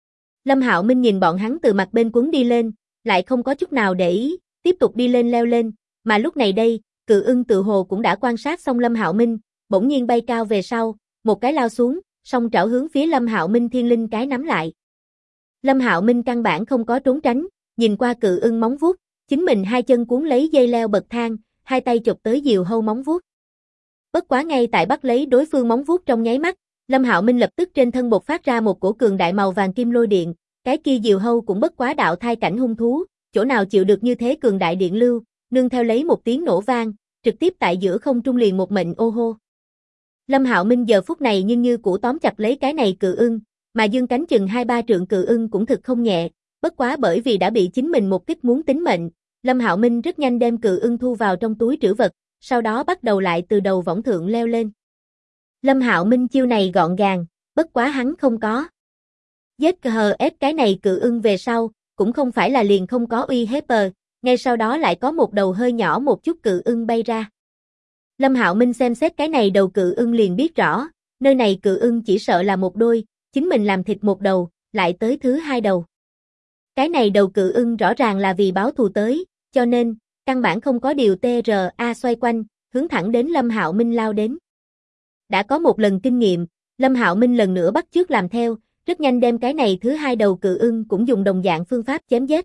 Lâm Hạo Minh nhìn bọn hắn từ mặt bên quấn đi lên, lại không có chút nào để ý, tiếp tục đi lên leo lên, Mà lúc này đây, Cự Ưng tự hồ cũng đã quan sát xong Lâm Hạo Minh, bỗng nhiên bay cao về sau, một cái lao xuống, song trảo hướng phía Lâm Hạo Minh thiên linh cái nắm lại. Lâm Hạo Minh căn bản không có trốn tránh, nhìn qua Cự Ưng móng vuốt, chính mình hai chân cuốn lấy dây leo bậc thang, hai tay chụp tới diều hâu móng vuốt. Bất quá ngay tại bắt lấy đối phương móng vuốt trong nháy mắt, Lâm Hạo Minh lập tức trên thân bộc phát ra một cổ cường đại màu vàng kim lôi điện, cái kia diều hâu cũng bất quá đạo thai cảnh hung thú, chỗ nào chịu được như thế cường đại điện lưu, nương theo lấy một tiếng nổ vang, trực tiếp tại giữa không trung liền một mệnh ô hô. Lâm Hạo Minh giờ phút này như cũ tóm chặt lấy cái này Cự Ưng, mà dương cánh chừng 2-3 trượng Cự Ưng cũng thực không nhẹ, bất quá bởi vì đã bị chính mình một kích muốn tính mệnh, Lâm Hạo Minh rất nhanh đem Cự Ưng thu vào trong túi trữ vật, sau đó bắt đầu lại từ đầu võng thượng leo lên. Lâm Hạo Minh chiêu này gọn gàng, bất quá hắn không có giết ép cái này Cự Ưng về sau, cũng không phải là liền không có uy hiếp, ngay sau đó lại có một đầu hơi nhỏ một chút Cự Ưng bay ra. Lâm Hạo Minh xem xét cái này đầu Cự Ưng liền biết rõ, nơi này Cự Ưng chỉ sợ là một đôi, chính mình làm thịt một đầu, lại tới thứ hai đầu. Cái này đầu Cự Ưng rõ ràng là vì báo thù tới, cho nên, căn bản không có điều TRA xoay quanh, hướng thẳng đến Lâm Hạo Minh lao đến. Đã có một lần kinh nghiệm, Lâm Hạo Minh lần nữa bắt chước làm theo, rất nhanh đem cái này thứ hai đầu Cự Ưng cũng dùng đồng dạng phương pháp chém giết.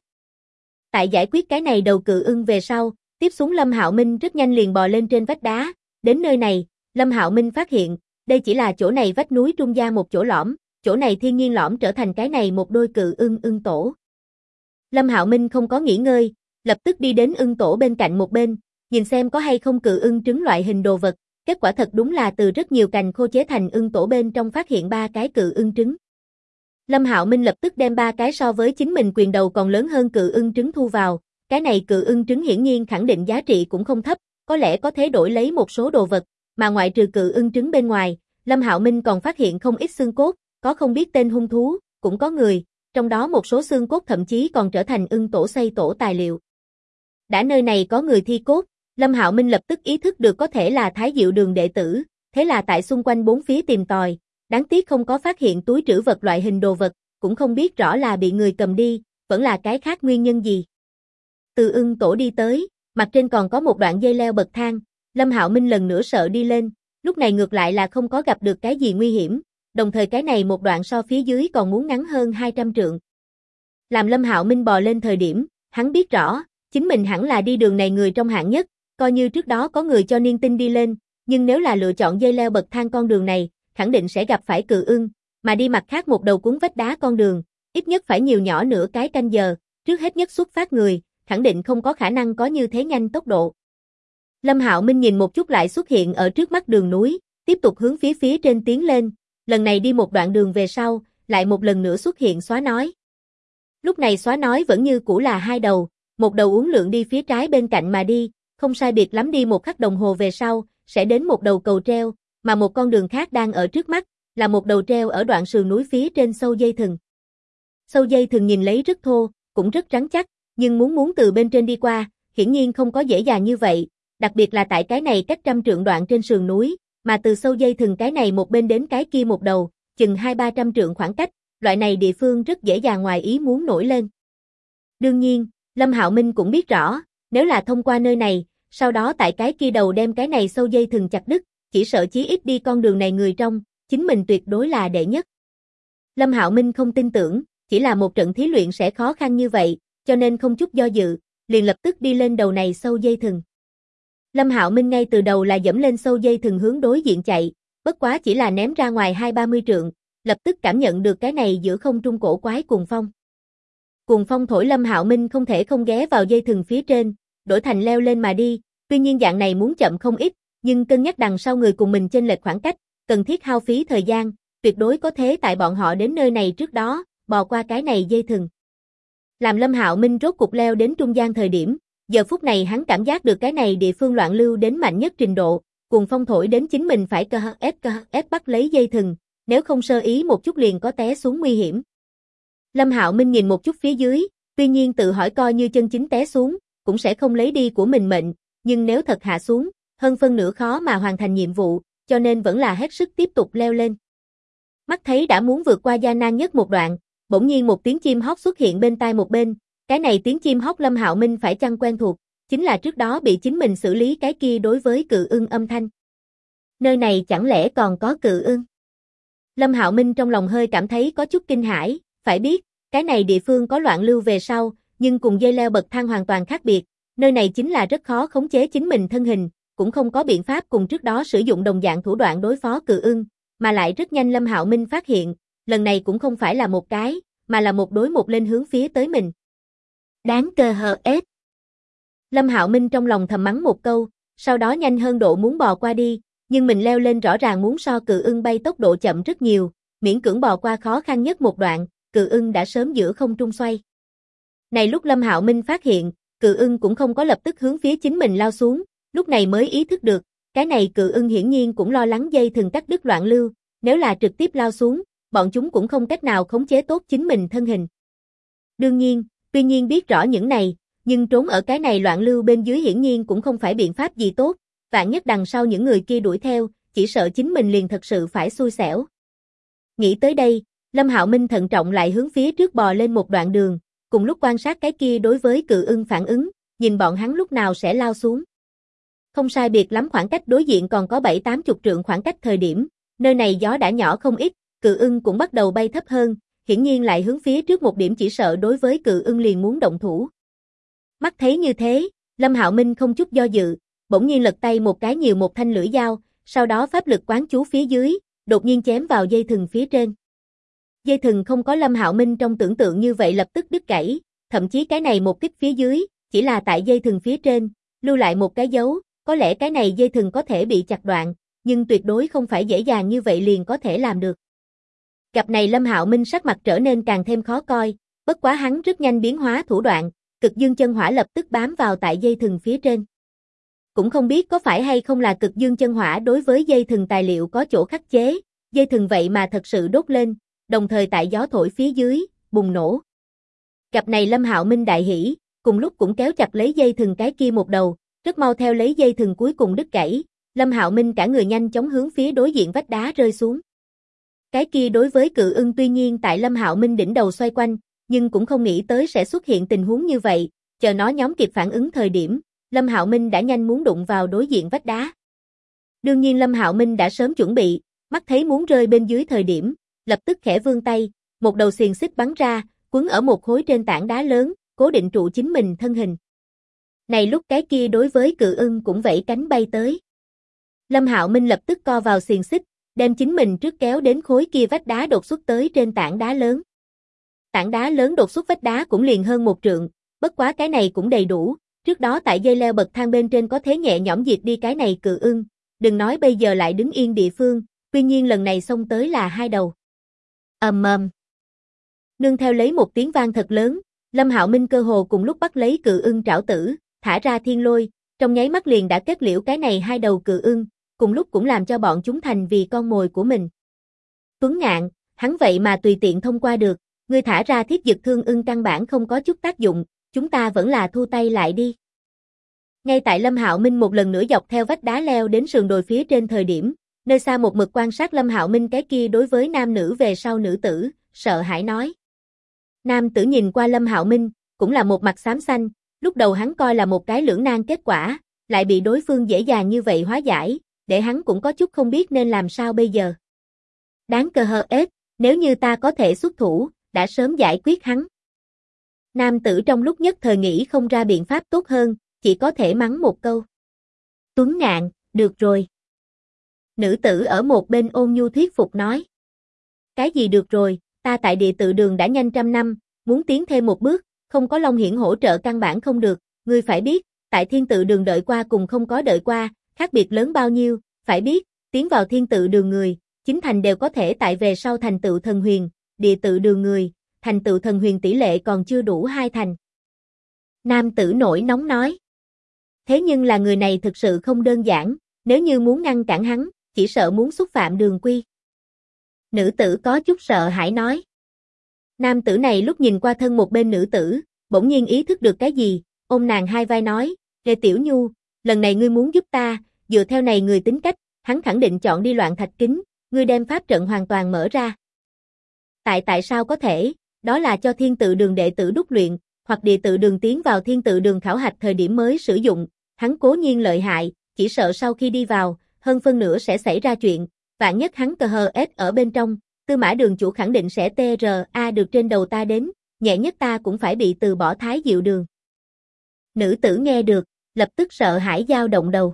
Tại giải quyết cái này đầu Cự Ưng về sau, tiếp xuống Lâm Hạo Minh rất nhanh liền bò lên trên vách đá, đến nơi này, Lâm Hạo Minh phát hiện, đây chỉ là chỗ này vách núi trung gian một chỗ lõm, chỗ này thiên nhiên lõm trở thành cái này một đôi Cự Ưng ưng tổ. Lâm Hạo Minh không có nghỉ ngơi, lập tức đi đến ưng tổ bên cạnh một bên, nhìn xem có hay không Cự Ưng trứng loại hình đồ vật, kết quả thật đúng là từ rất nhiều cành khô chế thành ưng tổ bên trong phát hiện 3 cái Cự Ưng trứng. Lâm Hạo Minh lập tức đem 3 cái so với chính mình quyền đầu còn lớn hơn Cự Ưng trứng thu vào, cái này Cự Ưng trứng hiển nhiên khẳng định giá trị cũng không thấp, có lẽ có thể đổi lấy một số đồ vật, mà ngoại trừ Cự Ưng trứng bên ngoài, Lâm Hạo Minh còn phát hiện không ít xương cốt, có không biết tên hung thú, cũng có người, trong đó một số xương cốt thậm chí còn trở thành ưng tổ xây tổ tài liệu. Đã nơi này có người thi cốt, Lâm Hạo Minh lập tức ý thức được có thể là Thái Diệu Đường đệ tử, thế là tại xung quanh bốn phía tìm tòi, đáng tiếc không có phát hiện túi trữ vật loại hình đồ vật, cũng không biết rõ là bị người cầm đi, vẫn là cái khác nguyên nhân gì. Từ ưng tổ đi tới, mặt trên còn có một đoạn dây leo bậc thang, Lâm Hạo Minh lần nữa sợ đi lên, lúc này ngược lại là không có gặp được cái gì nguy hiểm, đồng thời cái này một đoạn so phía dưới còn muốn ngắn hơn 200 trượng. Làm Lâm Hạo Minh bò lên thời điểm, hắn biết rõ, chính mình hẳn là đi đường này người trong hạng nhất, coi như trước đó có người cho niên tinh đi lên, nhưng nếu là lựa chọn dây leo bậc thang con đường này, khẳng định sẽ gặp phải Cự Ưng, mà đi mặt khác một đầu cuốn vách đá con đường, ít nhất phải nhiều nhỏ nửa cái canh giờ, trước hết nhất xuất phát người, khẳng định không có khả năng có như thế nhanh tốc độ. Lâm Hạo Minh nhìn một chút lại xuất hiện ở trước mắt đường núi, tiếp tục hướng phía trên tiến lên, lần này đi một đoạn đường về sau, lại một lần nữa xuất hiện xóa nói. Lúc này xóa nói vẫn như cũ là hai đầu, một đầu uốn lượn đi phía trái bên cạnh mà đi, không sai biệt lắm đi một khắc đồng hồ về sau, sẽ đến một đầu cầu treo, mà một con đường khác đang ở trước mắt, là một đầu treo ở đoạn sườn núi phía trên sâu dây thừng. Sâu dây thừng nhìn lấy rất thô, cũng rất rắn chắc, nhưng muốn từ bên trên đi qua, hiển nhiên không có dễ dàng như vậy, đặc biệt là tại cái này cách 100 trượng đoạn trên sườn núi, mà từ sâu dây thừng cái này một bên đến cái kia một đầu, chừng 200-300 trượng khoảng cách, loại này địa phương rất dễ dàng ngoài ý muốn nổi lên. Đương nhiên, Lâm Hạo Minh cũng biết rõ, nếu là thông qua nơi này, sau đó tại cái kia đầu đem cái này sâu dây thừng chặt đứt, chỉ sợ chí ít đi con đường này người trong, chính mình tuyệt đối là đệ nhất. Lâm Hạo Minh không tin tưởng, chỉ là một trận thí luyện sẽ khó khăn như vậy, cho nên không chút do dự, liền lập tức đi lên đầu này sâu dây thừng. Lâm Hạo Minh ngay từ đầu là dẫm lên sâu dây thừng hướng đối diện chạy, bất quá chỉ là ném ra ngoài 20-30 trượng, lập tức cảm nhận được cái này giữa không trung cổ quái cuồng phong. Cuồng phong thổi Lâm Hạo Minh không thể không ghé vào dây thừng phía trên, đổi thành leo lên mà đi, tuy nhiên dạng này muốn chậm không ít, nhưng cân nhắc đằng sau người cùng mình chênh lệch khoảng cách, cần thiết hao phí thời gian, tuyệt đối có thế tại bọn họ đến nơi này trước đó, bò qua cái này dây thừng. Làm Lâm Hạo Minh rốt cục leo đến trung gian thời điểm, giờ phút này hắn cảm giác được cái này địa phương loạn lưu đến mạnh nhất trình độ, cuồng phong thổi đến chính mình phải ép bắt lấy dây thừng, nếu không sơ ý một chút liền có té xuống nguy hiểm. Lâm Hạo Minh nhìn một chút phía dưới, tuy nhiên tự hỏi coi như chân chính té xuống, cũng sẽ không lấy đi của mình mệnh, nhưng nếu thật hạ xuống, hơn phân nửa khó mà hoàn thành nhiệm vụ, cho nên vẫn là hết sức tiếp tục leo lên. Mắt thấy đã muốn vượt qua gian nan nhất một đoạn, bỗng nhiên một tiếng chim hót xuất hiện bên tai một bên, cái này tiếng chim hót Lâm Hạo Minh phải chăng quen thuộc, Chính là trước đó bị chính mình xử lý cái kia đối với Cự Ưng âm thanh. Nơi này chẳng lẽ còn có Cự Ưng? Lâm Hạo Minh trong lòng hơi cảm thấy có chút kinh hãi, phải biết, cái này địa phương có loạn lưu về sau, nhưng cùng dây leo bậc thang hoàn toàn khác biệt, nơi này chính là rất khó khống chế chính mình thân hình, cũng không có biện pháp cùng trước đó sử dụng đồng dạng thủ đoạn đối phó Cự Ưng, mà lại rất nhanh Lâm Hạo Minh phát hiện, lần này cũng không phải là một cái, mà là một đối một lên hướng phía tới mình. Đáng cơ hờ ết. Lâm Hạo Minh trong lòng thầm mắng một câu, sau đó nhanh hơn độ muốn bò qua đi, nhưng mình leo lên rõ ràng muốn so Cự Ưng bay tốc độ chậm rất nhiều, miễn cưỡng bò qua khó khăn nhất một đoạn, Cự Ưng đã sớm giữa không trung xoay. Này lúc Lâm Hạo Minh phát hiện, Cự Ưng cũng không có lập tức hướng phía chính mình lao xuống, lúc này mới ý thức được, cái này Cự Ưng hiển nhiên cũng lo lắng dây thừng cắt đứt loạn lưu, nếu là trực tiếp lao xuống, bọn chúng cũng không cách nào khống chế tốt chính mình thân hình. Đương nhiên, tuy nhiên biết rõ những này, nhưng trốn ở cái này loạn lưu bên dưới hiển nhiên cũng không phải biện pháp gì tốt, vạn nhất đằng sau những người kia đuổi theo, chỉ sợ chính mình liền thật sự phải xui xẻo. Nghĩ tới đây, Lâm Hạo Minh thận trọng lại hướng phía trước bò lên một đoạn đường, cùng lúc quan sát cái kia đối với Cự Ưng phản ứng, nhìn bọn hắn lúc nào sẽ lao xuống. Không sai biệt lắm khoảng cách đối diện còn có 7-80 trượng khoảng cách thời điểm, nơi này gió đã nhỏ không ít, Cự Ưng cũng bắt đầu bay thấp hơn, hiển nhiên lại hướng phía trước một điểm chỉ sợ đối với Cự Ưng liền muốn động thủ. Mắt thấy như thế, Lâm Hạo Minh không chút do dự, bỗng nhiên lật tay một cái nhiều một thanh lưỡi dao, sau đó pháp lực quán chú phía dưới, đột nhiên chém vào dây thừng phía trên. Dây thừng không có Lâm Hạo Minh trong tưởng tượng như vậy lập tức đứt gãy, thậm chí cái này một kích phía dưới, chỉ là tại dây thừng phía trên, lưu lại một cái dấu, có lẽ cái này dây thừng có thể bị chặt đoạn, nhưng tuyệt đối không phải dễ dàng như vậy liền có thể làm được. Gặp này Lâm Hạo Minh sắc mặt trở nên càng thêm khó coi, bất quá hắn rất nhanh biến hóa thủ đoạn, Cực Dương chân hỏa lập tức bám vào tại dây thừng phía trên. Cũng không biết có phải hay không là Cực Dương chân hỏa đối với dây thừng tài liệu có chỗ khắc chế, dây thừng vậy mà thật sự đốt lên, đồng thời tại gió thổi phía dưới, bùng nổ. Gặp này Lâm Hạo Minh đại hỉ, cùng lúc cũng kéo chặt lấy dây thừng cái kia một đầu, rất mau theo lấy dây thừng cuối cùng đứt gãy, Lâm Hạo Minh cả người nhanh chóng hướng phía đối diện vách đá rơi xuống. Cái kia đối với Cự Ưng tuy nhiên tại Lâm Hạo Minh đỉnh đầu xoay quanh, nhưng cũng không nghĩ tới sẽ xuất hiện tình huống như vậy, chờ nó nhóm kịp phản ứng thời điểm, Lâm Hạo Minh đã nhanh muốn đụng vào đối diện vách đá. Đương nhiên Lâm Hạo Minh đã sớm chuẩn bị, mắt thấy muốn rơi bên dưới thời điểm, lập tức khẽ vươn tay, một đầu xiềng xích bắn ra, quấn ở một khối trên tảng đá lớn, cố định trụ chính mình thân hình. Này lúc cái kia đối với Cự Ưng cũng vẫy cánh bay tới. Lâm Hạo Minh lập tức co vào xiềng xích, đem chính mình trước kéo đến khối kia vách đá đột xuất tới trên tảng đá lớn. Tảng đá lớn đột xuất vách đá cũng liền hơn 1 trượng, bất quá cái này cũng đầy đủ, trước đó tại dây leo bậc thang bên trên có thế nhẹ nhõm diệt đi cái này Cự Ưng, đừng nói bây giờ lại đứng yên địa phương, tuy nhiên lần này xông tới là 2 đầu. Ầm ầm. Nương theo lấy một tiếng vang thật lớn, Lâm Hạo Minh cơ hồ cùng lúc bắt lấy Cự Ưng trảo tử, thả ra thiên lôi, trong nháy mắt liền đã kết liễu cái này 2 đầu Cự Ưng, cùng lúc cũng làm cho bọn chúng thành vì con mồi của mình. Tuấn Ngạn, hắn vậy mà tùy tiện thông qua được, ngươi thả ra thiết dực thương ưng căn bản không có chút tác dụng, chúng ta vẫn là thu tay lại đi. Ngay tại Lâm Hạo Minh một lần nữa dọc theo vách đá leo đến sườn đồi phía trên thời điểm, nơi xa một mực quan sát Lâm Hạo Minh cái kia đối với nam nữ về sau nữ tử, sợ hãi nói. Nam tử nhìn qua Lâm Hạo Minh, cũng là một mặt xám xanh, lúc đầu hắn coi là một cái lưỡng nan kết quả, lại bị đối phương dễ dàng như vậy hóa giải, để hắn cũng có chút không biết nên làm sao bây giờ. Đáng cơ hờ ết, nếu như ta có thể xuất thủ, đã sớm giải quyết hắn. Nam tử trong lúc nhất thời nghĩ không ra biện pháp tốt hơn, chỉ có thể mắng một câu. Tuấn Ngạn, được rồi. Nữ tử ở một bên ôn nhu thuyết phục nói. Cái gì được rồi, ta tại địa tự đường đã nhanh 100 năm, muốn tiến thêm một bước, không có Long Hiển hỗ trợ căn bản không được, ngươi phải biết, tại thiên tự đường đợi qua cùng không có đợi qua, khác biệt lớn bao nhiêu, phải biết, tiến vào thiên tự đường người, chính thành đều có thể tại về sau thành tựu thần huyền, địa tự đường người, thành tựu thần huyền tỷ lệ còn chưa đủ 2 thành. Nam tử nổi nóng nói. Thế nhưng là người này thực sự không đơn giản, nếu như muốn ngăn cản hắn, chỉ sợ muốn xúc phạm đường quy. Nữ tử có chút sợ hãi nói. Nam tử này lúc nhìn qua thân một bên nữ tử, bỗng nhiên ý thức được cái gì, ôm nàng hai vai nói, Lê Tiểu Nhu, lần này ngươi muốn giúp ta, dựa theo này người tính cách, hắn khẳng định chọn đi loạn thạch kính, ngươi đem pháp trận hoàn toàn mở ra. Tại sao có thể, đó là cho thiên tự đường đệ tử đúc luyện, hoặc địa tự đường tiến vào thiên tự đường khảo hạch thời điểm mới sử dụng, hắn cố nhiên lợi hại, chỉ sợ sau khi đi vào, hơn phân nửa sẽ xảy ra chuyện, vạn nhất hắn cờ hờ ết ở bên trong, Tư Mã đường chủ khẳng định sẽ TRA được trên đầu ta đến, nhẹ nhất ta cũng phải bị từ bỏ Thái Diệu đường. Nữ tử nghe được, lập tức sợ hãi dao động đầu.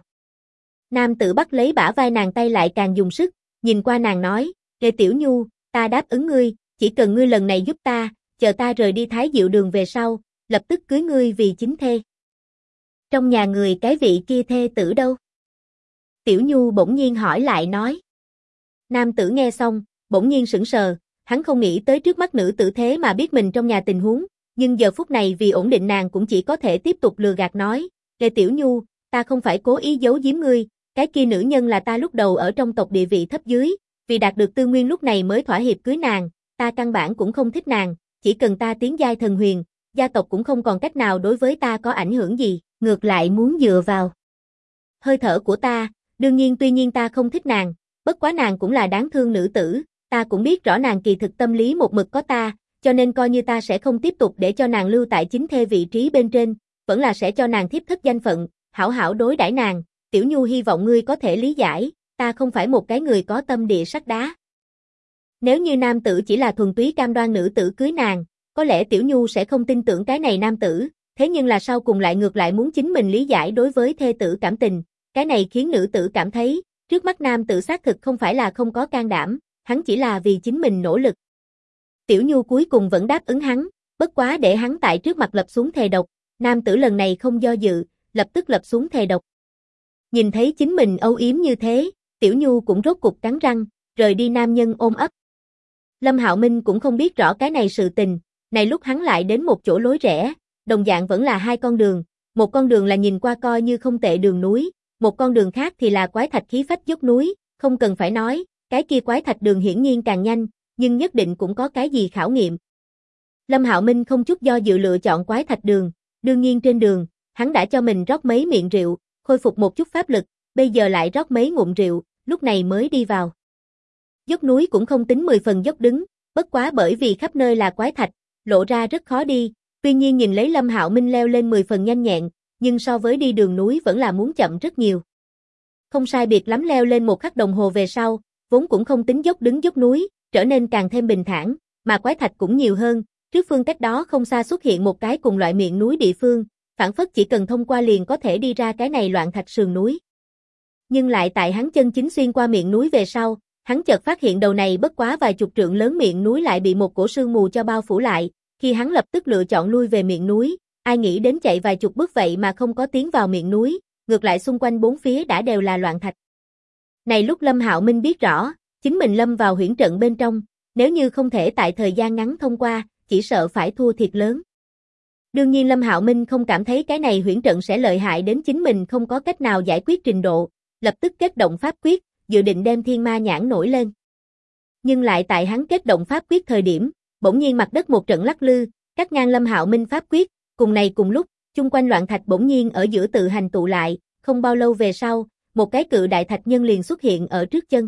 Nam tử bắt lấy bả vai nàng tay lại càng dùng sức, nhìn qua nàng nói, Lê Tiểu Nhu, ta đáp ứng ngươi, chỉ cần ngươi lần này giúp ta, chờ ta rời đi Thái Diệu đường về sau, lập tức cưới ngươi vì chính thê. Trong nhà người cái vị kia thê tử đâu? Tiểu Nhu bỗng nhiên hỏi lại nói. Nam tử nghe xong, bỗng nhiên sững sờ, hắn không nghĩ tới trước mắt nữ tử thế mà biết mình trong nhà tình huống, nhưng giờ phút này vì ổn định nàng cũng chỉ có thể tiếp tục lừa gạt nói, Lê Tiểu Nhu, ta không phải cố ý giấu giếm ngươi, cái kia nữ nhân là ta lúc đầu ở trong tộc địa vị thấp dưới, vì đạt được tư nguyên lúc này mới thỏa hiệp cưới nàng, ta căn bản cũng không thích nàng, chỉ cần ta tiến giai thần huyền, gia tộc cũng không còn cách nào đối với ta có ảnh hưởng gì, ngược lại muốn dựa vào hơi thở của ta, đương nhiên tuy nhiên ta không thích nàng, bất quá nàng cũng là đáng thương nữ tử, ta cũng biết rõ nàng kỳ thực tâm lý một mực có ta, cho nên coi như ta sẽ không tiếp tục để cho nàng lưu tại chính thê vị trí bên trên, vẫn là sẽ cho nàng thiếp thất danh phận, hảo hảo đối đãi nàng, Tiểu Nhu hy vọng ngươi có thể lý giải, ta không phải một cái người có tâm địa sắt đá. Nếu như nam tử chỉ là thuần túy cam đoan nữ tử cưới nàng, có lẽ Tiểu Nhu sẽ không tin tưởng cái này nam tử, thế nhưng là sau cùng lại ngược lại muốn chính mình lý giải đối với thê tử cảm tình, cái này khiến nữ tử cảm thấy, trước mắt nam tử xác thực không phải là không có can đảm, hắn chỉ là vì chính mình nỗ lực. Tiểu Nhu cuối cùng vẫn đáp ứng hắn, bất quá để hắn tại trước mặt lập xuống thề độc, nam tử lần này không do dự, lập tức lập xuống thề độc. Nhìn thấy chính mình âu yếm như thế, Tiểu Nhu cũng rốt cục cắn răng, rời đi nam nhân ôm ấp. Lâm Hạo Minh cũng không biết rõ cái này sự tình, này lúc hắn lại đến một chỗ lối rẽ, đồng dạng vẫn là hai con đường, một con đường là nhìn qua coi như không tệ đường núi, một con đường khác thì là quái thạch khí phách dốc núi, không cần phải nói, cái kia quái thạch đường hiển nhiên càng nhanh, nhưng nhất định cũng có cái gì khảo nghiệm. Lâm Hạo Minh không chút do dự lựa chọn quái thạch đường, đương nhiên trên đường, hắn đã cho mình rót mấy miệng rượu, khôi phục một chút pháp lực, bây giờ lại rót mấy ngụm rượu, lúc này mới đi vào. Dốc núi cũng không tính 10 phần dốc đứng, bất quá bởi vì khắp nơi là quái thạch, lộ ra rất khó đi, tuy nhiên nhìn lấy Lâm Hạo Minh leo lên 10 phần nhanh nhẹn, nhưng so với đi đường núi vẫn là muốn chậm rất nhiều. Không sai biệt lắm leo lên một khắc đồng hồ về sau, vốn cũng không tính dốc đứng dốc núi, trở nên càng thêm bình thản, mà quái thạch cũng nhiều hơn, trước phương cách đó không xa xuất hiện một cái cùng loại miệng núi địa phương, phản phất chỉ cần thông qua liền có thể đi ra cái này loạn thạch sườn núi. Nhưng lại tại hắn chân chính xuyên qua miệng núi về sau, hắn chợt phát hiện đầu này bất quá vài chục trượng lớn miệng núi lại bị một cổ sương mù cho bao phủ lại, khi hắn lập tức lựa chọn lui về miệng núi, ai nghĩ đến chạy vài chục bước vậy mà không có tiến vào miệng núi, ngược lại xung quanh bốn phía đã đều là loạn thạch. Này lúc Lâm Hạo Minh biết rõ, chính mình lâm vào huyễn trận bên trong, nếu như không thể tại thời gian ngắn thông qua, chỉ sợ phải thua thiệt lớn. Đương nhiên Lâm Hạo Minh không cảm thấy cái này huyễn trận sẽ lợi hại đến chính mình không có cách nào giải quyết trình độ, lập tức kết động pháp quyết, dự định đem thiên ma nhãn nổi lên. Nhưng lại tại hắn kết động pháp quyết thời điểm, bỗng nhiên mặt đất một trận lắc lư, cắt ngang Lâm Hạo Minh pháp quyết, cùng này cùng lúc, chung quanh loạn thạch bỗng nhiên ở giữa tự hành tụ lại, không bao lâu về sau, một cái cự đại thạch nhân liền xuất hiện ở trước chân.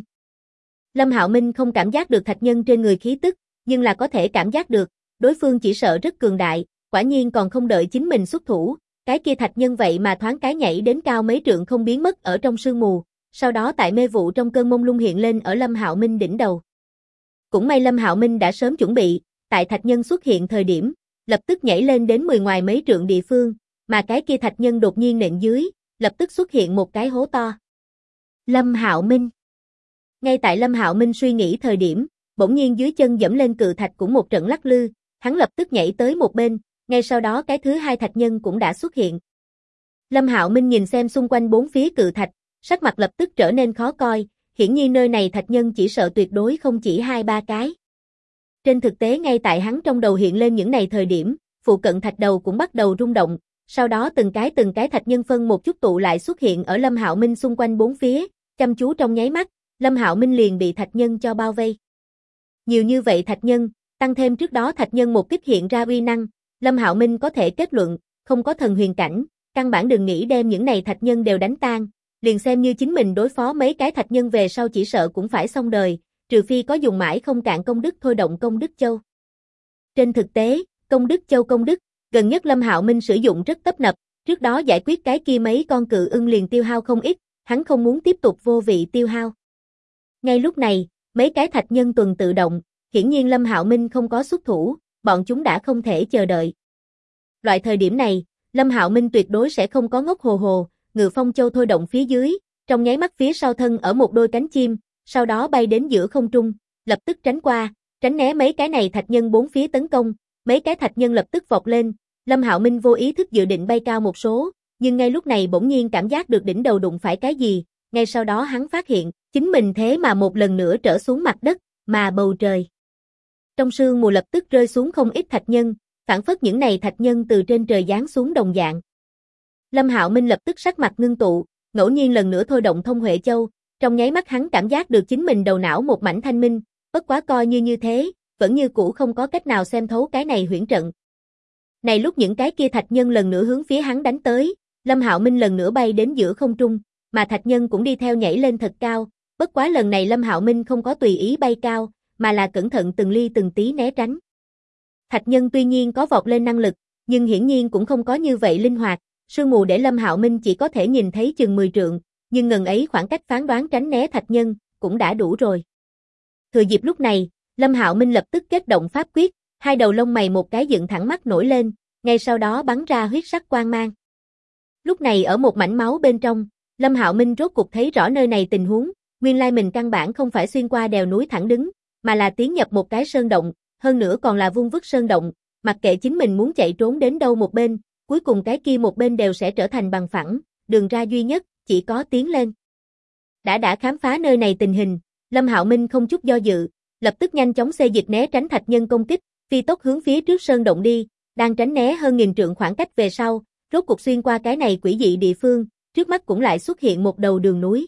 Lâm Hạo Minh không cảm giác được thạch nhân trên người khí tức, nhưng là có thể cảm giác được, đối phương chỉ sợ rất cường đại, quả nhiên còn không đợi chính mình xuất thủ, cái kia thạch nhân vậy mà thoáng cái nhảy đến cao mấy trượng không biến mất ở trong sương mù, sau đó tại mê vụ trong cơn mông lung hiện lên ở Lâm Hạo Minh đỉnh đầu. Cũng may Lâm Hạo Minh đã sớm chuẩn bị, tại thạch nhân xuất hiện thời điểm, lập tức nhảy lên đến 10 ngoài mấy trượng địa phương, mà cái kia thạch nhân đột nhiên nện dưới, lập tức xuất hiện một cái hố to. Lâm Hạo Minh. Ngay tại Lâm Hạo Minh suy nghĩ thời điểm, bỗng nhiên dưới chân dẫm lên cự thạch cũng một trận lắc lư, hắn lập tức nhảy tới một bên, ngay sau đó cái thứ hai thạch nhân cũng đã xuất hiện. Lâm Hạo Minh nhìn xem xung quanh bốn phía cự thạch, sắc mặt lập tức trở nên khó coi, hiển nhiên nơi này thạch nhân chỉ sợ tuyệt đối không chỉ 2-3 cái. Trên thực tế ngay tại hắn trong đầu hiện lên những này thời điểm, phụ cận thạch đầu cũng bắt đầu rung động, sau đó từng cái thạch nhân phân một chút tụ lại xuất hiện ở Lâm Hạo Minh xung quanh bốn phía, chăm chú trong nháy mắt, Lâm Hạo Minh liền bị thạch nhân cho bao vây. Nhiều như vậy thạch nhân, tăng thêm trước đó thạch nhân một kích hiện ra uy năng, Lâm Hạo Minh có thể kết luận, không có thần huyền cảnh, căn bản đừng nghĩ đem những này thạch nhân đều đánh tan, liền xem như chính mình đối phó mấy cái thạch nhân về sau chỉ sợ cũng phải xong đời, trừ phi có dùng mãi không cạn công đức thôi động công đức châu. Trên thực tế, công đức châu công đức, Gần nhất Lâm Hạo Minh sử dụng rất tấp nập, trước đó giải quyết cái kia mấy con cự ưng liền tiêu hao không ít, hắn không muốn tiếp tục vô vị tiêu hao. Ngay lúc này, mấy cái thạch nhân tuần tự động, hiển nhiên Lâm Hạo Minh không có xuất thủ, bọn chúng đã không thể chờ đợi. Loại thời điểm này, Lâm Hạo Minh tuyệt đối sẽ không có ngốc hồ hồ, Ngự Phong Châu thôi động phía dưới, trong nháy mắt phía sau thân ở một đôi cánh chim, sau đó bay đến giữa không trung, lập tức tránh qua, tránh né mấy cái này thạch nhân bốn phía tấn công, mấy cái thạch nhân lập tức vọt lên, Lâm Hạo Minh vô ý thức dự định bay cao một số, nhưng ngay lúc này bỗng nhiên cảm giác được đỉnh đầu đụng phải cái gì, ngay sau đó hắn phát hiện, chính mình thế mà một lần nữa trở xuống mặt đất, mà bầu trời. Trong sương mù lập tức rơi xuống không ít thạch nhân, phảng phất những này thạch nhân từ trên trời giáng xuống đồng dạng. Lâm Hạo Minh lập tức sắc mặt ngưng tụ, ngẫu nhiên lần nữa thôi động Thông Huệ Châu, trong nháy mắt hắn cảm giác được chính mình đầu não một mảnh thanh minh, bất quá coi như thế, vẫn như cũ không có cách nào xem thấu cái này huyễn trận. Này lúc những cái kia thạch nhân lần nữa hướng phía hắn đánh tới, Lâm Hạo Minh lần nữa bay đến giữa không trung, mà thạch nhân cũng đi theo nhảy lên thật cao, bất quá lần này Lâm Hạo Minh không có tùy ý bay cao, mà là cẩn thận từng ly từng tí né tránh. Thạch nhân tuy nhiên có vọt lên năng lực, nhưng hiển nhiên cũng không có như vậy linh hoạt, sương mù để Lâm Hạo Minh chỉ có thể nhìn thấy chừng 10 trượng, nhưng ngần ấy khoảng cách phán đoán tránh né thạch nhân cũng đã đủ rồi. Thừa dịp lúc này, Lâm Hạo Minh lập tức kết động pháp quyết, hai đầu lông mày một cái dựng thẳng mắt nổi lên, ngay sau đó bắn ra huyết sắc quang mang. Lúc này ở một mảnh máu bên trong, Lâm Hạo Minh rốt cục thấy rõ nơi này tình huống, nguyên lai mình căn bản không phải xuyên qua đèo núi thẳng đứng, mà là tiến nhập một cái sơn động, hơn nữa còn là vung vức sơn động, mặc kệ chính mình muốn chạy trốn đến đâu một bên, cuối cùng cái kia một bên đều sẽ trở thành bằng phẳng, đường ra duy nhất, chỉ có tiến lên. Đã khám phá nơi này tình hình, Lâm Hạo Minh không chút do dự, lập tức nhanh chóng xê dịch né tránh thạch nhân công kích, phi tốc hướng phía trước sơn động đi, đang tránh né hơn 1000 trượng khoảng cách về sau, rốt cục xuyên qua cái này quỷ dị địa phương, trước mắt cũng lại xuất hiện một đầu đường núi.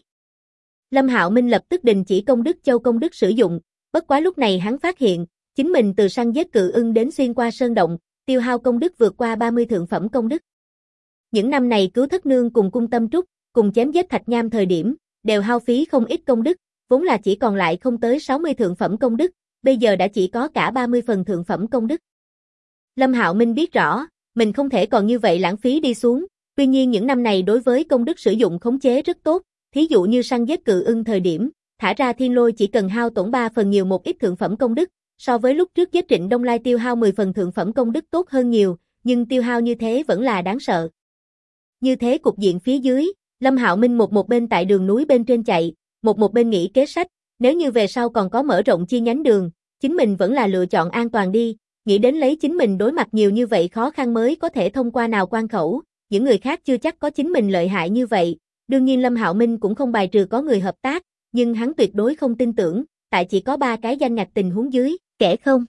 Lâm Hạo Minh lập tức đình chỉ công đức châu công đức sử dụng, bất quá lúc này hắn phát hiện, chính mình từ săn giết cự ưng đến xuyên qua sơn động, tiêu hao công đức vượt qua 30 thượng phẩm công đức. Những năm này cứu thất nương cùng cung tâm trúc, cùng chém giết thạch nham thời điểm, đều hao phí không ít công đức, vốn là chỉ còn lại không tới 60 thượng phẩm công đức, bây giờ đã chỉ có cả 30 phần thượng phẩm công đức. Lâm Hạo Minh biết rõ, mình không thể còn như vậy lãng phí đi xuống, tuy nhiên những năm này đối với công đức sử dụng khống chế rất tốt, thí dụ như săn giết cự ưng thời điểm, thả ra thiên lôi chỉ cần hao tổn 3 phần nhiều một ít thượng phẩm công đức, so với lúc trước giết Trịnh Đông Lai tiêu hao 10 phần thượng phẩm công đức tốt hơn nhiều, nhưng tiêu hao như thế vẫn là đáng sợ. Như thế cục diện phía dưới, Lâm Hạo Minh một bên tại đường núi bên trên chạy, một bên nghĩ kế sách, nếu như về sau còn có mở rộng chi nhánh đường, chính mình vẫn là lựa chọn an toàn đi, nghĩ đến lấy chính mình đối mặt nhiều như vậy khó khăn mới có thể thông qua nào quan khẩu, những người khác chưa chắc có chính mình lợi hại như vậy, đương nhiên Lâm Hạo Minh cũng không bài trừ có người hợp tác, nhưng hắn tuyệt đối không tin tưởng, tại chỉ có 3 cái danh ngạch tình huống dưới, kẻ không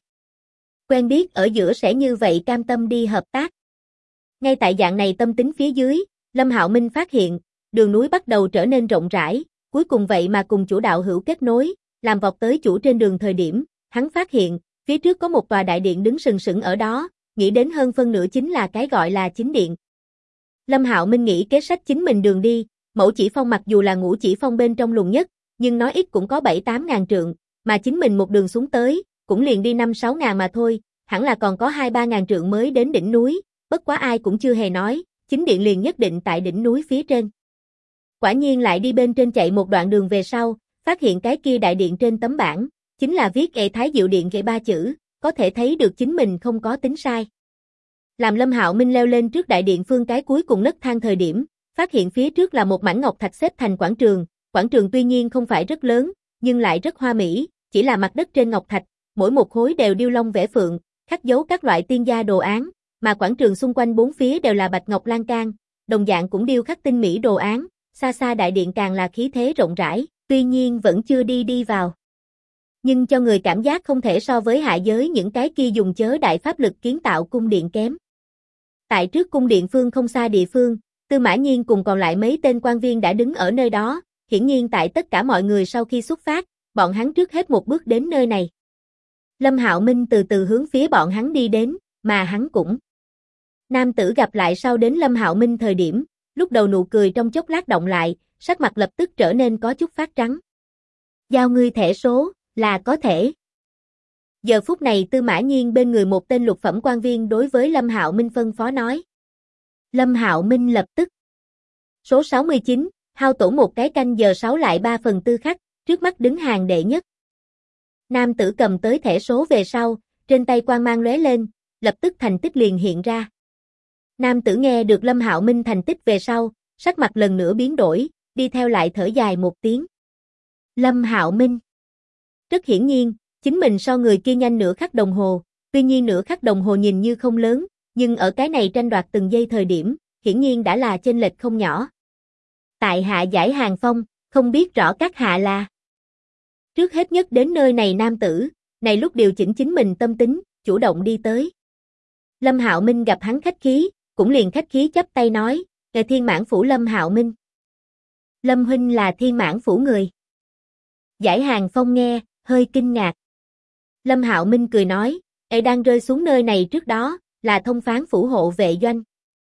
quen biết ở giữa sẽ như vậy cam tâm đi hợp tác. Ngay tại dạng này tâm tính phía dưới, Lâm Hạo Minh phát hiện, đường núi bắt đầu trở nên rộng rãi, cuối cùng vậy mà cùng chủ đạo hữu kết nối, làm vọt tới chủ trên đường thời điểm, hắn phát hiện, phía trước có một tòa đại điện đứng sừng sững ở đó, nghĩ đến hơn phân nửa chính là cái gọi là chính điện. Lâm Hạo Minh nghĩ kế sách chính mình đường đi, Mẫu Chỉ Phong mặc dù là Ngũ Chỉ Phong bên trong lùn nhất, nhưng nói ít cũng có 7-8 ngàn trượng, mà chính mình một đường xuống tới, cũng liền đi 5-6 ngàn mà thôi, hẳn là còn có 2-3 ngàn trượng mới đến đỉnh núi, bất quá ai cũng chưa hề nói, chính điện liền nhất định tại đỉnh núi phía trên. Quả nhiên lại đi bên trên chạy một đoạn đường về sau, phát hiện cái kia đại điện trên tấm bảng, chính là viết Ệ Thái Diệu Điện kệ 3 chữ, có thể thấy được chính mình không có tính sai. Làm Lâm Hạo Minh leo lên trước đại điện phương cái cuối cùng nấc thang thời điểm, phát hiện phía trước là một mảnh ngọc thạch xếp thành quảng trường tuy nhiên không phải rất lớn, nhưng lại rất hoa mỹ, chỉ là mặt đất trên ngọc thạch, mỗi một khối đều điêu long vẽ phượng, khắc dấu các loại tiên gia đồ án, mà quảng trường xung quanh bốn phía đều là bạch ngọc lan can, đồng dạng cũng điêu khắc tinh mỹ đồ án, xa xa đại điện càng là khí thế rộng rãi, tuy nhiên vẫn chưa đi vào. Nhưng cho người cảm giác không thể so với hạ giới những cái kia dùng chớ đại pháp lực kiến tạo cung điện kém. Tại trước cung điện phương không xa địa phương, Tư Mã Nhiên cùng còn lại mấy tên quan viên đã đứng ở nơi đó, hiển nhiên tại tất cả mọi người sau khi xuất phát, bọn hắn trước hết một bước đến nơi này. Lâm Hạo Minh từ từ hướng phía bọn hắn đi đến, mà hắn cũng. Nam tử gặp lại sau đến Lâm Hạo Minh thời điểm, lúc đầu nụ cười trong chốc lát động lại, sắc mặt lập tức trở nên có chút phát trắng. Giao ngươi thẻ số, là có thể. Giờ phút này Tư Mã Nhiên bên người một tên lục phẩm quan viên đối với Lâm Hạo Minh phân phó nói. Lâm Hạo Minh lập tức. Số 69, hao tổn một cái canh giờ 6 lại 3/4 khắc, trước mắt đứng hàng đệ nhất. Nam tử cầm tới thẻ số về sau, trên tay quang mang lóe lên, lập tức thành tích liền hiện ra. Nam tử nghe được Lâm Hạo Minh thành tích về sau, sắc mặt lần nữa biến đổi, đi theo lại thở dài một tiếng. Lâm Hạo Minh. Rất hiển nhiên, chính mình so người kia nhanh nửa khắc đồng hồ, tuy nhiên nửa khắc đồng hồ nhìn như không lớn, nhưng ở cái này tranh đoạt từng giây thời điểm, hiển nhiên đã là chênh lệch không nhỏ. Tại hạ Giải Hàng Phong, không biết rõ các hạ là. Trước hết nhất đến nơi này nam tử, này lúc điều chỉnh chính mình tâm tính, chủ động đi tới. Lâm Hạo Minh gặp hắn khách khí, cũng liền khách khí chắp tay nói, "Ngài Thiên Mãn phủ Lâm Hạo Minh." Lâm huynh là Thiên Mãn phủ người. Giải Hàng Phong nghe, hơi kinh ngạc. Lâm Hạo Minh cười nói, đang rơi xuống nơi này trước đó, là thông phán phủ hộ vệ doanh."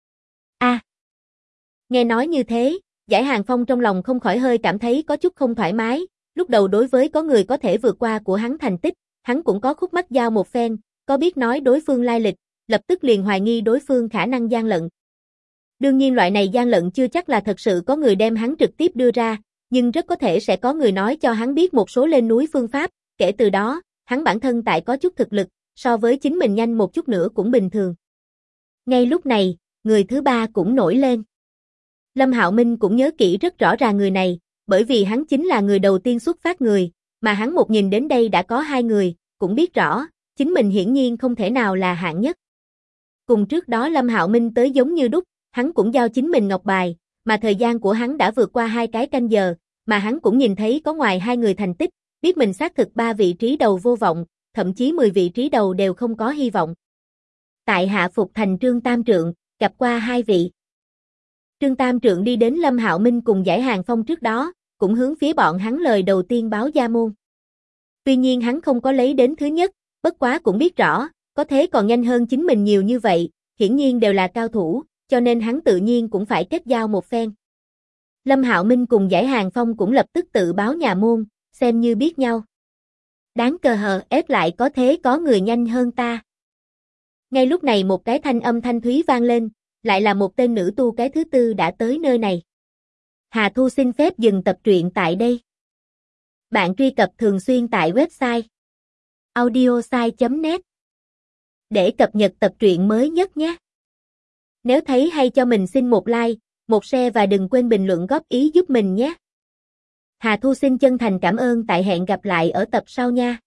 Nghe nói như thế, Giải Hàng Phong trong lòng không khỏi hơi cảm thấy có chút không thoải mái, lúc đầu đối với có người có thể vượt qua của hắn thành tích, hắn cũng có khúc mắc giao một phen, có biết nói đối phương lai lịch, lập tức liền hoài nghi đối phương khả năng gian lận. Đương nhiên loại này gian lận chưa chắc là thật sự có người đem hắn trực tiếp đưa ra, nhưng rất có thể sẽ có người nói cho hắn biết một số lên núi phương pháp, kể từ đó, hắn bản thân tại có chút thực lực, so với chính mình nhanh một chút nữa cũng bình thường. Ngay lúc này, người thứ ba cũng nổi lên. Lâm Hạo Minh cũng nhớ kỹ rất rõ ràng người này, bởi vì hắn chính là người đầu tiên xuất phát người, mà hắn một nhìn đến đây đã có hai người, cũng biết rõ, chính mình hiển nhiên không thể nào là hạng nhất. Cùng trước đó Lâm Hạo Minh tới giống như đúc, hắn cũng giao chính mình ngọc bài, mà thời gian của hắn đã vượt qua 2 cái canh giờ, mà hắn cũng nhìn thấy có ngoài 2 người thành tích, biết mình xác thực 3 vị trí đầu vô vọng, thậm chí 10 vị trí đầu đều không có hy vọng. Tại hạ phục thành Trương Tam Trượng, gặp qua 2 vị. Trương Tam Trượng đi đến Lâm Hạo Minh cùng Giải Hàng Phong trước đó, cũng hướng phía bọn hắn lời đầu tiên báo gia môn. Tuy nhiên hắn không có lấy đến thứ nhất, bất quá cũng biết rõ, có thế còn nhanh hơn chính mình nhiều như vậy, hiển nhiên đều là cao thủ, cho nên hắn tự nhiên cũng phải kết giao một phen. Lâm Hạo Minh cùng Giải Hàng Phong cũng lập tức tự báo nhà môn, xem như biết nhau. Đáng cờ hờ ép lại có thế có người nhanh hơn ta. Ngay lúc này một cái thanh âm thanh thúy vang lên, lại là một tên nữ tu cái thứ tư đã tới nơi này. Hà Thu xin phép dừng tập truyện tại đây. Bạn truy cập thường xuyên tại website audiosai.net để cập nhật tập truyện mới nhất nhé. Nếu thấy hay cho mình xin một like, một share và đừng quên bình luận góp ý giúp mình nhé. Hà Thu xin chân thành cảm ơn, tại hẹn gặp lại ở tập sau nha.